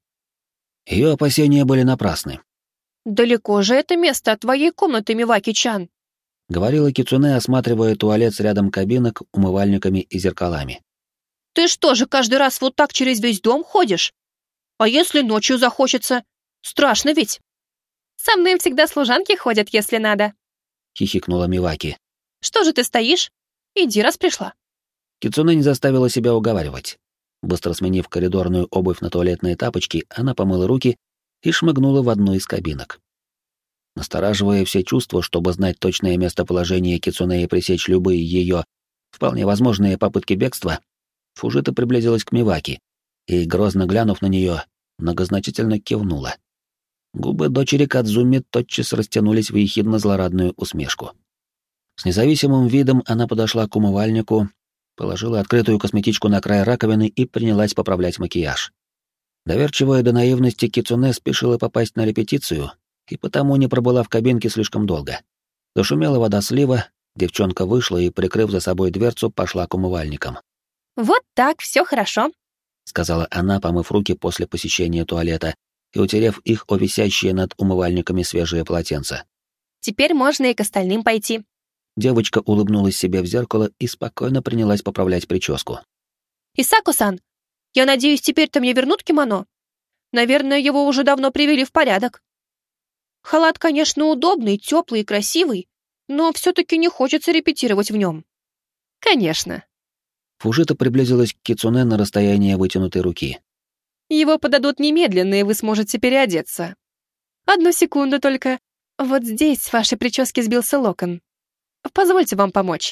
Ее опасения были напрасны. «Далеко же это место от твоей комнаты, Миваки-чан?» — говорила Кицуне, осматривая туалет с рядом кабинок, умывальниками и зеркалами. «Ты что же каждый раз вот так через весь дом ходишь? А если ночью захочется? Страшно ведь!» «Со мной всегда служанки ходят, если надо», — хихикнула Миваки. «Что же ты стоишь? Иди, раз пришла». Кицуне не заставила себя уговаривать. Быстро сменив коридорную обувь на туалетные тапочки, она помыла руки и шмыгнула в одну из кабинок. Настораживая все чувства, чтобы знать точное местоположение Кицуне и пресечь любые ее, вполне возможные попытки бегства, Фужита приблизилась к Миваки и, грозно глянув на нее, многозначительно кивнула. Губы дочери Кадзуми тотчас растянулись в ехидно-злорадную усмешку. С независимым видом она подошла к умывальнику, положила открытую косметичку на край раковины и принялась поправлять макияж. Доверчивая до наивности Кицуне спешила попасть на репетицию и потому не пробыла в кабинке слишком долго. Зашумела вода слива, девчонка вышла и, прикрыв за собой дверцу, пошла к умывальникам. «Вот так, все хорошо», — сказала она, помыв руки после посещения туалета и утерев их о висящие над умывальниками свежие полотенца. «Теперь можно и к остальным пойти». Девочка улыбнулась себе в зеркало и спокойно принялась поправлять прическу. «Исаку-сан, я надеюсь, теперь-то мне вернут кимоно? Наверное, его уже давно привели в порядок. Халат, конечно, удобный, теплый и красивый, но все-таки не хочется репетировать в нем». «Конечно». Фужита приблизилась к Кицуне на расстояние вытянутой руки. «Его подадут немедленно, и вы сможете переодеться. Одну секунду только. Вот здесь с вашей прически сбился локон. Позвольте вам помочь».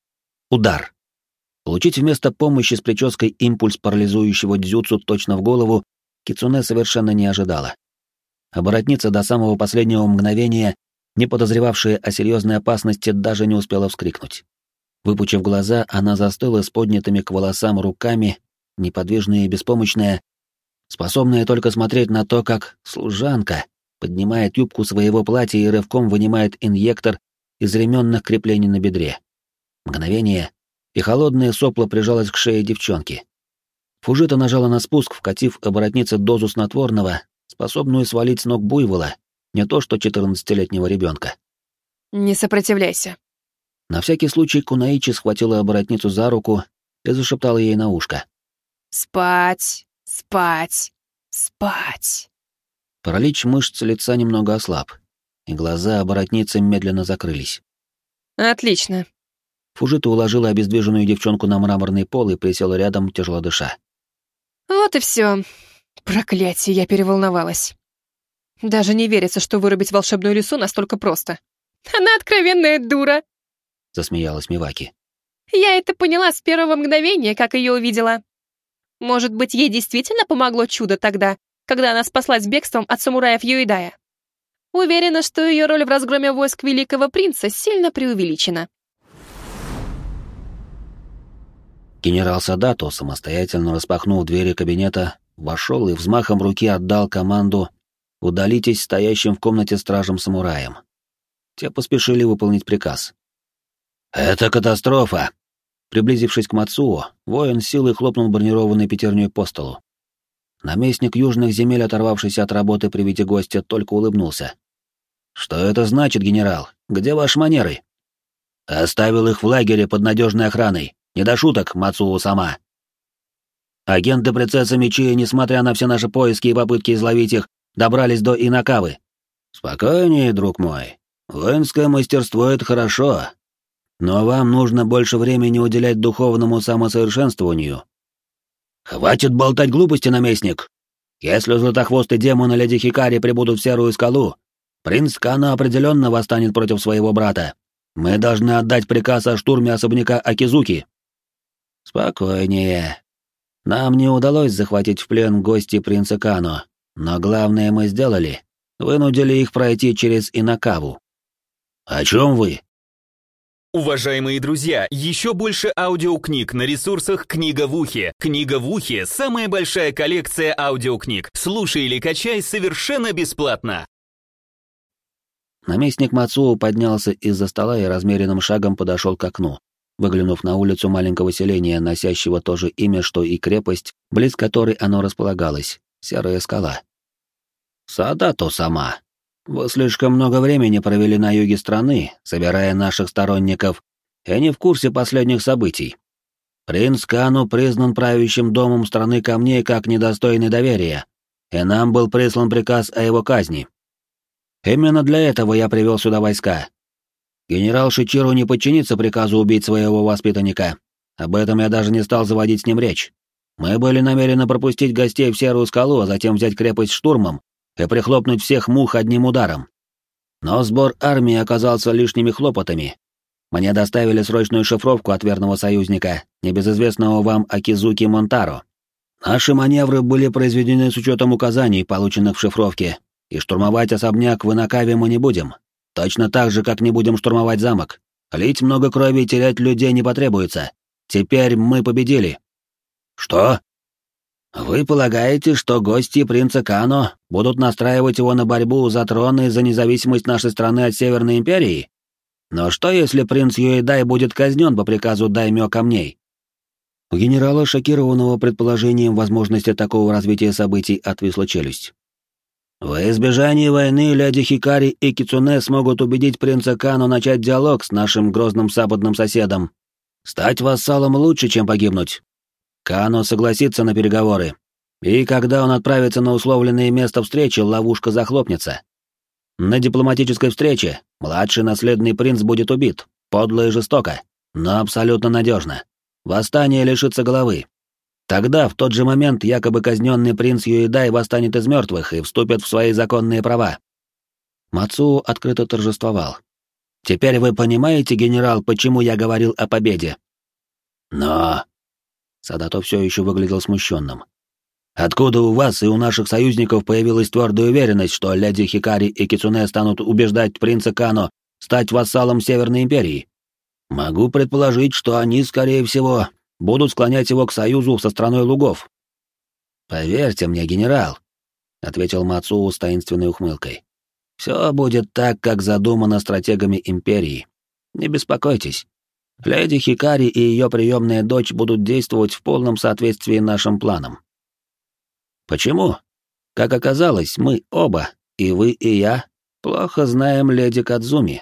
Удар. Получить вместо помощи с прической импульс парализующего дзюцу точно в голову Кицуне совершенно не ожидала. Оборотница до самого последнего мгновения, не подозревавшая о серьезной опасности, даже не успела вскрикнуть. Выпучив глаза, она застыла с поднятыми к волосам руками, неподвижная и беспомощная, способная только смотреть на то, как служанка поднимает юбку своего платья и рывком вынимает инъектор из ременных креплений на бедре. Мгновение, и холодное сопло прижалось к шее девчонки. Фужита нажала на спуск, вкатив оборотнице дозу снотворного, способную свалить с ног буйвола, не то что 14-летнего ребенка. «Не сопротивляйся». На всякий случай Кунаичи схватила оборотницу за руку и зашептала ей на ушко. «Спать, спать, спать». Паралич мышц лица немного ослаб, и глаза оборотницы медленно закрылись. Отлично. Фужита уложила обездвиженную девчонку на мраморный пол и присела рядом, тяжело дыша. Вот и все. Проклятие, я переволновалась. Даже не верится, что вырубить волшебную лису настолько просто. Она откровенная дура. Засмеялась Миваки. Я это поняла с первого мгновения, как ее увидела. Может быть, ей действительно помогло чудо тогда, когда она спаслась бегством от самураев Юэдая. Уверена, что ее роль в разгроме войск Великого Принца сильно преувеличена. Генерал Садато, самостоятельно распахнув двери кабинета, вошел и взмахом руки отдал команду «Удалитесь стоящим в комнате стражам-самураям». Те поспешили выполнить приказ. «Это катастрофа!» Приблизившись к Мацуо, воин силой хлопнул бронированной пятерней по столу. Наместник южных земель, оторвавшийся от работы при виде гостя, только улыбнулся. «Что это значит, генерал? Где ваши манеры?» «Оставил их в лагере под надежной охраной. Не до шуток, Мацуо-сама. Агенты принцессы Мичи, несмотря на все наши поиски и попытки изловить их, добрались до Инакавы. Спокойнее, друг мой. Воинское мастерство — это хорошо. Но вам нужно больше времени уделять духовному самосовершенствованию. Хватит болтать глупости, наместник. Если златохвостый демон и леди Хикари прибудут в Серую скалу, принц Кано определенно восстанет против своего брата. Мы должны отдать приказ о штурме особняка Акизуки. Спокойнее. Нам не удалось захватить в плен гостей принца Кано, но главное мы сделали. Вынудили их пройти через Инакаву. О чем вы? Уважаемые друзья, еще больше аудиокниг на ресурсах «Книга в ухе». «Книга в ухе» — самая большая коллекция аудиокниг. Слушай или качай совершенно бесплатно. Наместник Мацуо поднялся из-за стола и размеренным шагом подошел к окну, выглянув на улицу маленького селения, носящего то же имя, что и крепость, близ которой оно располагалось — Серая скала. «Садато-сама, вы слишком много времени провели на юге страны, собирая наших сторонников, и не в курсе последних событий. Принц Кану признан правящим домом страны камней как недостойный доверия, и нам был прислан приказ о его казни. Именно для этого я привел сюда войска. Генерал Шичиру не подчинится приказу убить своего воспитанника. Об этом я даже не стал заводить с ним речь. Мы были намерены пропустить гостей в Серую скалу, а затем взять крепость штурмом и прихлопнуть всех мух одним ударом. Но сбор армии оказался лишними хлопотами. Мне доставили срочную шифровку от верного союзника, небезызвестного вам Акизуки Монтаро. Наши маневры были произведены с учетом указаний, полученных в шифровке, и штурмовать особняк в Инакаве мы не будем. Точно так же, как не будем штурмовать замок. Лить много крови и терять людей не потребуется. Теперь мы победили. Что? Вы полагаете, что гости принца Кано будут настраивать его на борьбу за трон и за независимость нашей страны от Северной империи? Но что, если принц Юэдай будет казнен по приказу даймё камней? У генерала, шокированного предположением возможности такого развития событий, отвисла челюсть. Во избежание войны леди Хикари и Кицуне смогут убедить принца Кано начать диалог с нашим грозным западным соседом. Стать вассалом лучше, чем погибнуть. Кано согласится на переговоры. И когда он отправится на условленное место встречи, ловушка захлопнется. На дипломатической встрече младший наследный принц будет убит, подло и жестоко, но абсолютно надежно. Восстание лишится головы. Тогда, в тот же момент, якобы казненный принц Юэдай восстанет из мертвых и вступит в свои законные права. Мацуо открыто торжествовал. «Теперь вы понимаете, генерал, почему я говорил о победе?» «Но...» Садато все еще выглядел смущенным. «Откуда у вас и у наших союзников появилась твердая уверенность, что леди Хикари и Кицуне станут убеждать принца Кано стать вассалом Северной империи? Могу предположить, что они, скорее всего, будут склонять его к союзу со страной лугов». «Поверьте мне, генерал», — ответил Мацуо с таинственной ухмылкой. «Все будет так, как задумано стратегами империи. Не беспокойтесь. Леди Хикари и ее приемная дочь будут действовать в полном соответствии нашим планам. Почему? Как оказалось, мы оба, и вы, и я, плохо знаем леди Кадзуми».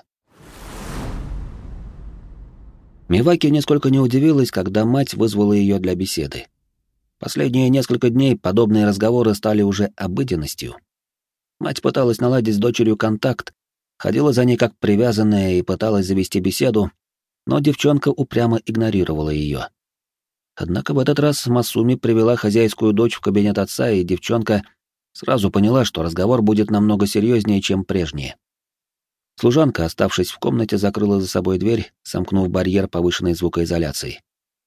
Миваки нисколько не удивилась, когда мать вызвала ее для беседы. Последние несколько дней подобные разговоры стали уже обыденностью. Мать пыталась наладить с дочерью контакт, ходила за ней как привязанная и пыталась завести беседу, но девчонка упрямо игнорировала ее. Однако в этот раз Масуми привела хозяйскую дочь в кабинет отца, и девчонка сразу поняла, что разговор будет намного серьезнее, чем прежние. Служанка, оставшись в комнате, закрыла за собой дверь, сомкнув барьер повышенной звукоизоляции.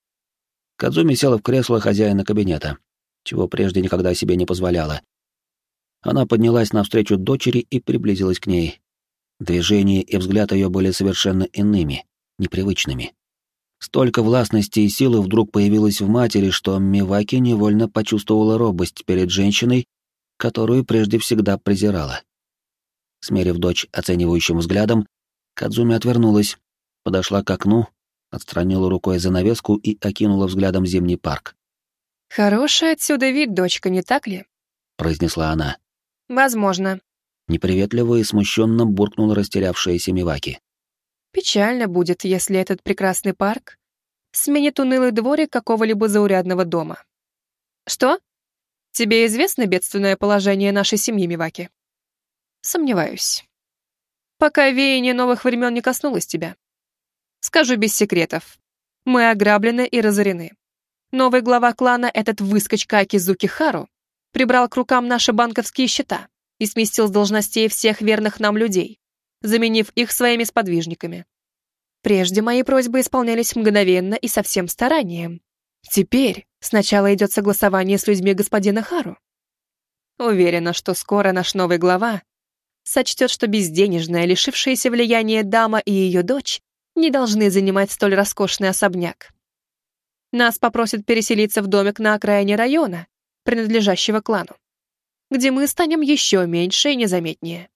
Кадзуми села в кресло хозяина кабинета, чего прежде никогда себе не позволяла. Она поднялась навстречу дочери и приблизилась к ней. Движения и взгляд ее были совершенно иными, непривычными. Столько властности и силы вдруг появилось в матери, что Миваки невольно почувствовала робость перед женщиной, которую прежде всегда презирала. Смерив дочь оценивающим взглядом, Кадзуми отвернулась, подошла к окну, отстранила рукой занавеску и окинула взглядом зимний парк. «Хороший отсюда вид, дочка, не так ли?» — произнесла она. «Возможно. Неприветливо и смущенно буркнула растерявшаяся Миваки. Печально будет, если этот прекрасный парк сменит унылый дворик какого-либо заурядного дома. Что? Тебе известно бедственное положение нашей семьи, Миваки? Сомневаюсь. Пока веяние новых времен не коснулось тебя. Скажу без секретов. Мы ограблены и разорены. Новый глава клана, этот выскочка Акизуки Хару, прибрал к рукам наши банковские счета и сместил с должностей всех верных нам людей, заменив их своими сподвижниками. Прежде мои просьбы исполнялись мгновенно и со всем старанием. Теперь сначала идет согласование с людьми господина Хару. Уверена, что скоро наш новый глава сочтет, что безденежная, лишившаяся влияния дама и ее дочь не должны занимать столь роскошный особняк. Нас попросят переселиться в домик на окраине района, принадлежащего клану, где мы станем еще меньше и незаметнее.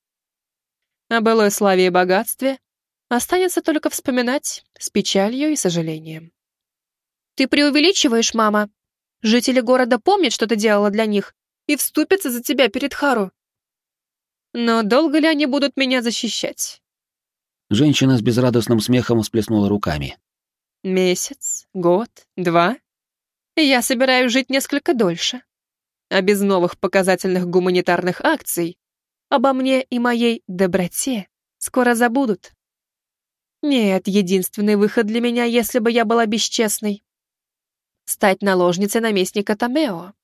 О былой славе и богатстве останется только вспоминать с печалью и сожалением. «Ты преувеличиваешь, мама. Жители города помнят, что ты делала для них, и вступятся за тебя перед Хару. Но долго ли они будут меня защищать?» Женщина с безрадостным смехом всплеснула руками. «Месяц, год, 2. Я собираюсь жить несколько дольше. А без новых показательных гуманитарных акций обо мне и моей доброте скоро забудут. Нет, единственный выход для меня, если бы я была бесчестной — стать наложницей наместника Томео.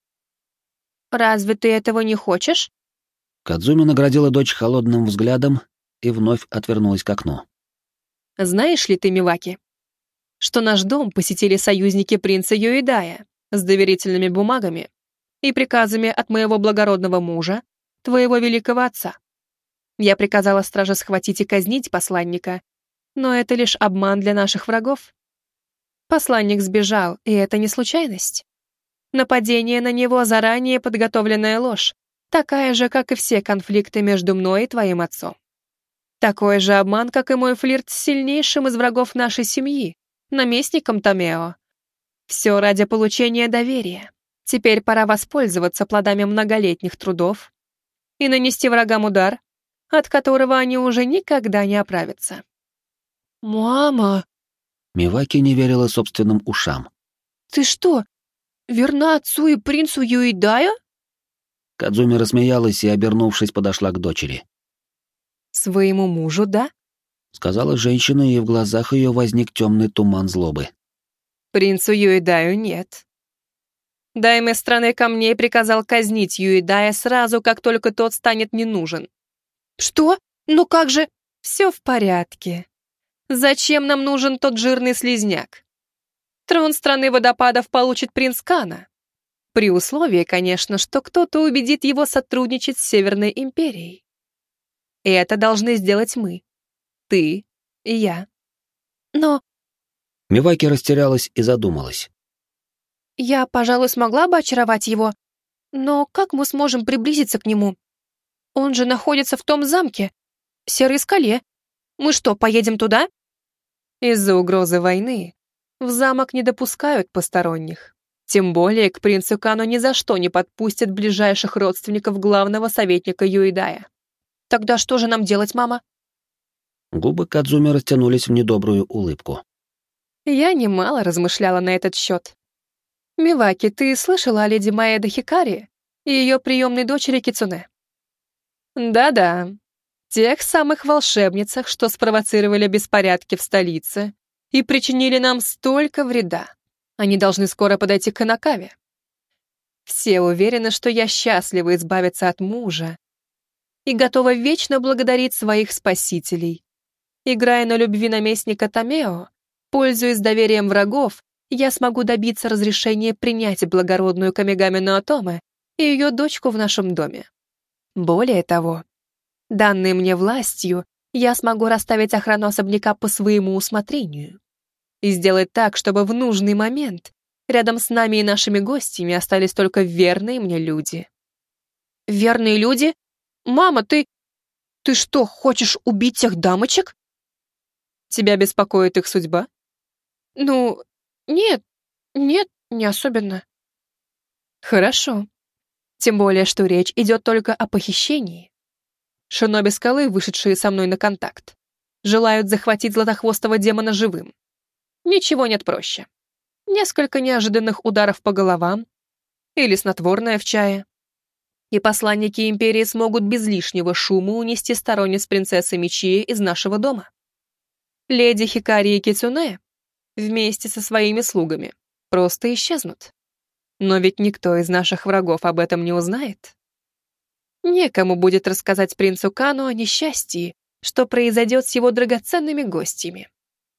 Разве ты этого не хочешь?» Кадзуми наградила дочь холодным взглядом и вновь отвернулась к окну. «Знаешь ли ты, Миваки, что наш дом посетили союзники принца Юэдая с доверительными бумагами и приказами от моего благородного мужа, твоего великого отца? Я приказала страже схватить и казнить посланника, но это лишь обман для наших врагов. Посланник сбежал, и это не случайность. Нападение на него — заранее подготовленная ложь, такая же, как и все конфликты между мной и твоим отцом. Такой же обман, как и мой флирт с сильнейшим из врагов нашей семьи, наместником Томео. Все ради получения доверия. Теперь пора воспользоваться плодами многолетних трудов и нанести врагам удар, от которого они уже никогда не оправятся». «Мама!» Миваки не верила собственным ушам. «Ты что, верна отцу и принцу Юэдая?» Кадзуми рассмеялась и, обернувшись, подошла к дочери. «Своему мужу, да?» — сказала женщина, и в глазах ее возник темный туман злобы. «Принцу Юэдаю нет. Дайме страны камней приказал казнить Юэдая сразу, как только тот станет не нужен». «Что? Ну как же?» «Все в порядке. Зачем нам нужен тот жирный слизняк? Трон страны водопадов получит принц Кана. При условии, конечно, что кто-то убедит его сотрудничать с Северной империей. И это должны сделать мы. Ты и я. Но...» Миваки растерялась и задумалась. «Я, пожалуй, смогла бы очаровать его, но как мы сможем приблизиться к нему? Он же находится в том замке, Серой скале. Мы что, поедем туда?» «Из-за угрозы войны в замок не допускают посторонних. Тем более к принцу Кану ни за что не подпустят ближайших родственников главного советника Юэдая. Тогда что же нам делать, мама?» Губы Кадзуми растянулись в недобрую улыбку. Я немало размышляла на этот счет. «Миваки, ты слышала о леди Маэдо Хикари и ее приемной дочери Кицуне?» «Да-да. Тех самых волшебницах, что спровоцировали беспорядки в столице и причинили нам столько вреда. Они должны скоро подойти к Канакаве. Все уверены, что я счастлива избавиться от мужа и готова вечно благодарить своих спасителей. Играя на любви наместника Томео, пользуясь доверием врагов, я смогу добиться разрешения принять благородную Камигами но Отоме и ее дочку в нашем доме. Более того, данной мне властью, я смогу расставить охрану особняка по своему усмотрению и сделать так, чтобы в нужный момент рядом с нами и нашими гостями остались только верные мне люди. Верные люди? Мама, ты что, хочешь убить тех дамочек? Тебя беспокоит их судьба? Ну, нет, не особенно. Хорошо. Тем более, что речь идет только о похищении. Шиноби Скалы, вышедшие со мной на контакт, желают захватить златохвостого демона живым. Ничего нет проще. Несколько неожиданных ударов по головам или снотворное в чае. И посланники Империи смогут без лишнего шума унести сторонниц принцессы Мичии из нашего дома. Леди Хикари и Кицуне вместе со своими слугами просто исчезнут. Но ведь никто из наших врагов об этом не узнает. Некому будет рассказать принцу Кану о несчастье, что произойдет с его драгоценными гостями.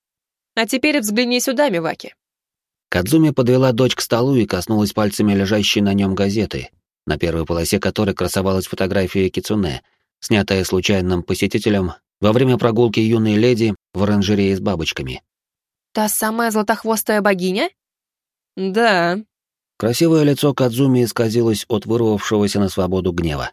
А теперь взгляни сюда, Миваки. Кадзуми подвела дочь к столу и коснулась пальцами лежащей на нем газеты, на первой полосе которой красовалась фотография Кицуне, снятая случайным посетителем во время прогулки юной леди в оранжерее с бабочками. Та самая златохвостая богиня? Да. Красивое лицо Кадзуми исказилось от вырвавшегося на свободу гнева.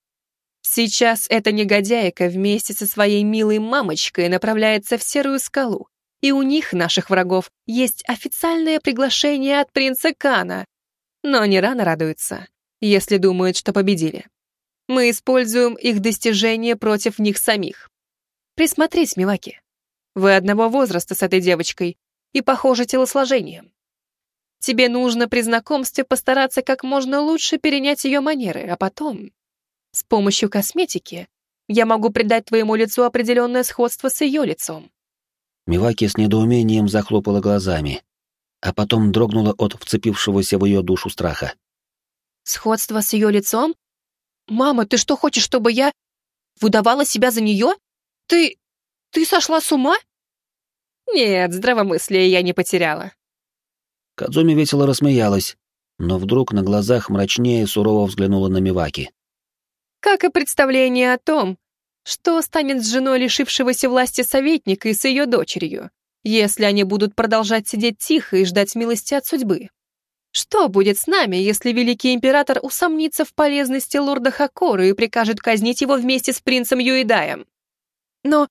Сейчас эта негодяйка вместе со своей милой мамочкой направляется в Серую Скалу, и у них, наших врагов, есть официальное приглашение от принца Кана. Но они рано радуются, если думают, что победили. Мы используем их достижения против них самих. Присмотрись, Миваки. Вы одного возраста с этой девочкой и похожи телосложением. Тебе нужно при знакомстве постараться как можно лучше перенять ее манеры, а потом, с помощью косметики, я могу придать твоему лицу определенное сходство с ее лицом. Миваки с недоумением захлопала глазами, а потом дрогнула от вцепившегося в ее душу страха. Сходство с ее лицом? Мама, ты что, хочешь, чтобы я выдавала себя за нее? Ты сошла с ума? Нет, здравомыслие я не потеряла. Кадзуми весело рассмеялась, но вдруг на глазах мрачнее сурово взглянула на Миваки. Как и представление о том, что станет с женой лишившегося власти советника и с ее дочерью, если они будут продолжать сидеть тихо и ждать милости от судьбы? Что будет с нами, если великий император усомнится в полезности лорда Хакоры и прикажет казнить его вместе с принцем Юэдаем? Но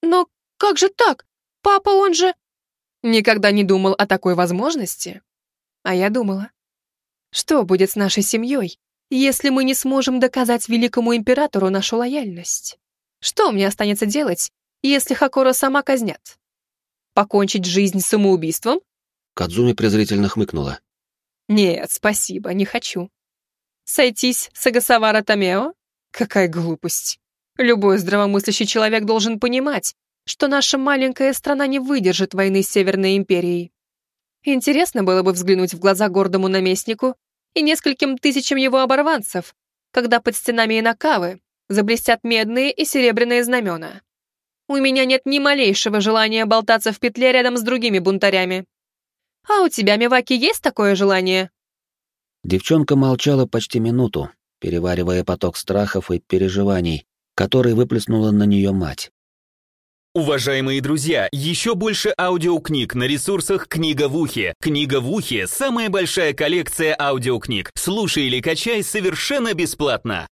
как же так? Папа, он же... Никогда не думал о такой возможности? А я думала. Что будет с нашей семьей, если мы не сможем доказать великому императору нашу лояльность? Что мне останется делать, если Хакора сама казнят? Покончить жизнь самоубийством? Кадзуми презрительно хмыкнула. Нет, спасибо, не хочу. Сойтись с Агасавара Томео? Какая глупость. Любой здравомыслящий человек должен понимать, что наша маленькая страна не выдержит войны с Северной империей. Интересно было бы взглянуть в глаза гордому наместнику и нескольким тысячам его оборванцев, когда под стенами Инакавы заблестят медные и серебряные знамена. У меня нет ни малейшего желания болтаться в петле рядом с другими бунтарями. А у тебя, Миваки, есть такое желание? Девчонка молчала почти минуту, переваривая поток страхов и переживаний, который выплеснула на нее мать. Уважаемые друзья, еще больше аудиокниг на ресурсах «Книга в ухе». «Книга в ухе» — самая большая коллекция аудиокниг. Слушай или качай совершенно бесплатно.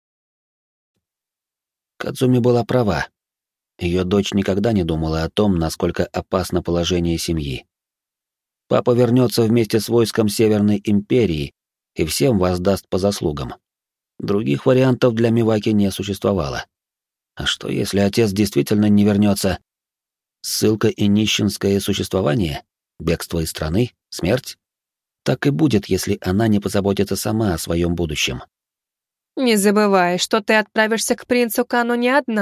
Кадзуми была права. Ее дочь никогда не думала о том, насколько опасно положение семьи. Папа вернется вместе с войском Северной империи и всем воздаст по заслугам. Других вариантов для Миваки не существовало. А что, если отец действительно не вернется? Ссылка и нищенское существование? Бегство из страны? Смерть? Так и будет, если она не позаботится сама о своем будущем. Не забывай, что ты отправишься к принцу Кану не одна.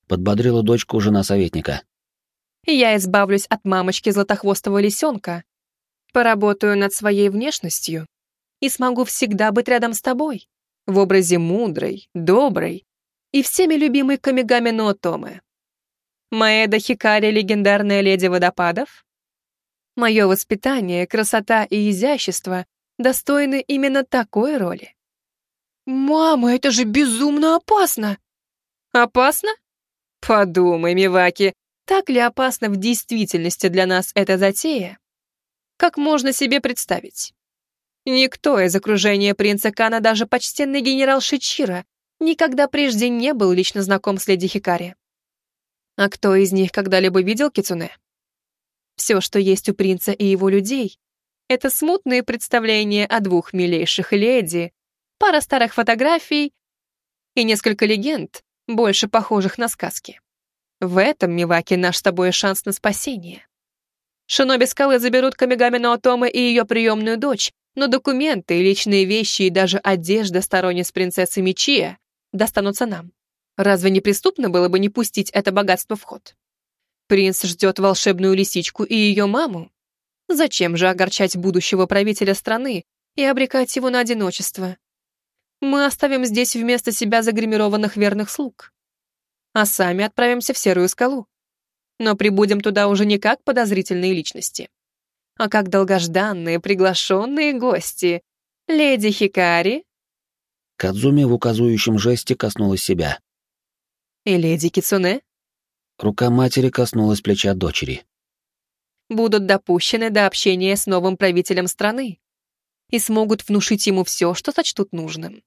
подбодрила дочку жена советника. Я избавлюсь от мамочки златохвостого лисенка, поработаю над своей внешностью и смогу всегда быть рядом с тобой, в образе мудрой, доброй и всеми любимой Камигами но Отоме. Маэда Хикари — легендарная леди водопадов? Мое воспитание, красота и изящество достойны именно такой роли. «Мама, это же безумно опасно!» «Опасно? Подумай, Миваки, так ли опасно в действительности для нас эта затея? Как можно себе представить? Никто из окружения принца Кана, даже почтенный генерал Шичиро, никогда прежде не был лично знаком с леди Хикари. А кто из них когда-либо видел кицуне? Все, что есть у принца и его людей, это смутные представления о двух милейших леди, пара старых фотографий и несколько легенд, больше похожих на сказки. В этом, Миваки, наш с тобой шанс на спасение. Шиноби Скалы заберут Камигами но Отоме и ее приемную дочь, но документы, личные вещи и даже одежда сторонниц принцессы Мичия достанутся нам. Разве не преступно было бы не пустить это богатство в ход? Принц ждет волшебную лисичку и ее маму. Зачем же огорчать будущего правителя страны и обрекать его на одиночество? Мы оставим здесь вместо себя загримированных верных слуг, а сами отправимся в Серую Скалу. Но прибудем туда уже не как подозрительные личности, а как долгожданные приглашенные гости. Леди Хикари Кадзуми в указующем жесте коснулась себя. и леди Кицуне Рука матери коснулась плеча дочери. будут допущены до общения с новым правителем страны и смогут внушить ему все, что сочтут нужным.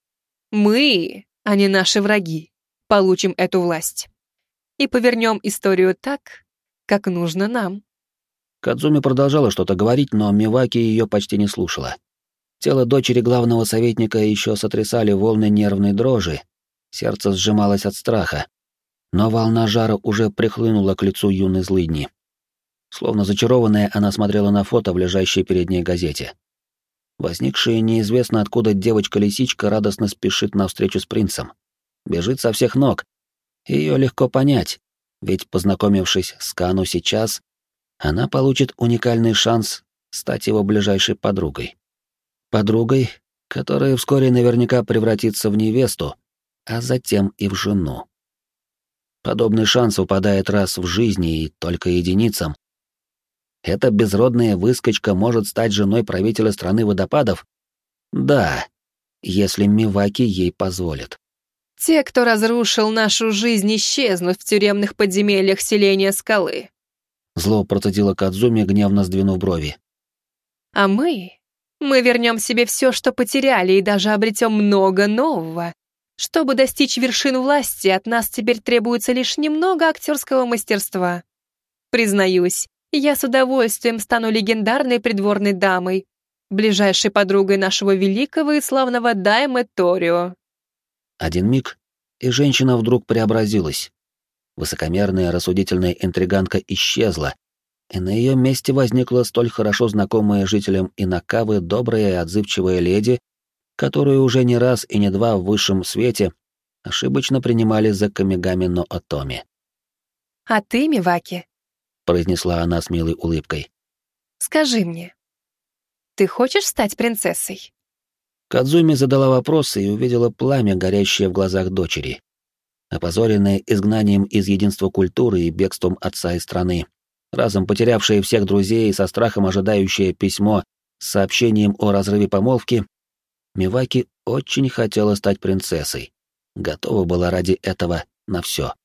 Мы, а не наши враги, получим эту власть и повернем историю так, как нужно нам. Кадзуми продолжала что-то говорить, но Миваки ее почти не слушала. Тело дочери главного советника еще сотрясали волны нервной дрожи, сердце сжималось от страха, но волна жара уже прихлынула к лицу юной злыдни. Словно зачарованная, она смотрела на фото в лежащей перед ней газете. Возникшая неизвестно откуда девочка-лисичка радостно спешит навстречу с принцем. Бежит со всех ног. Ее легко понять, ведь, познакомившись с Кану сейчас, она получит уникальный шанс стать его ближайшей подругой. Подругой, которая вскоре наверняка превратится в невесту, а затем и в жену. Подобный шанс выпадает раз в жизни и только единицам. Эта безродная выскочка может стать женой правителя страны водопадов? Да, если Миваки ей позволит. Те, кто разрушил нашу жизнь, исчезнут в тюремных подземельях селения Скалы. Зло процедила Кадзуми, гневно сдвинув брови. А мы вернем себе все, что потеряли, и даже обретем много нового. Чтобы достичь вершин власти, от нас теперь требуется лишь немного актерского мастерства. Признаюсь, я с удовольствием стану легендарной придворной дамой, ближайшей подругой нашего великого и славного Дайме Торио. Один миг, и женщина вдруг преобразилась. Высокомерная, рассудительная интриганка исчезла, и на ее месте возникла столь хорошо знакомая жителям Инакавы добрая и отзывчивая леди, которую уже не раз и не два в высшем свете ошибочно принимали за Камигами но Отоме. «А ты, Миваки», — произнесла она с милой улыбкой. «скажи мне, ты хочешь стать принцессой?» Кадзуми задала вопрос и увидела пламя, горящее в глазах дочери. Опозоренная изгнанием из единства культуры и бегством отца из страны, разом потерявшая всех друзей и со страхом ожидающая письмо с сообщением о разрыве помолвки, Миваки очень хотела стать принцессой, готова была ради этого на все.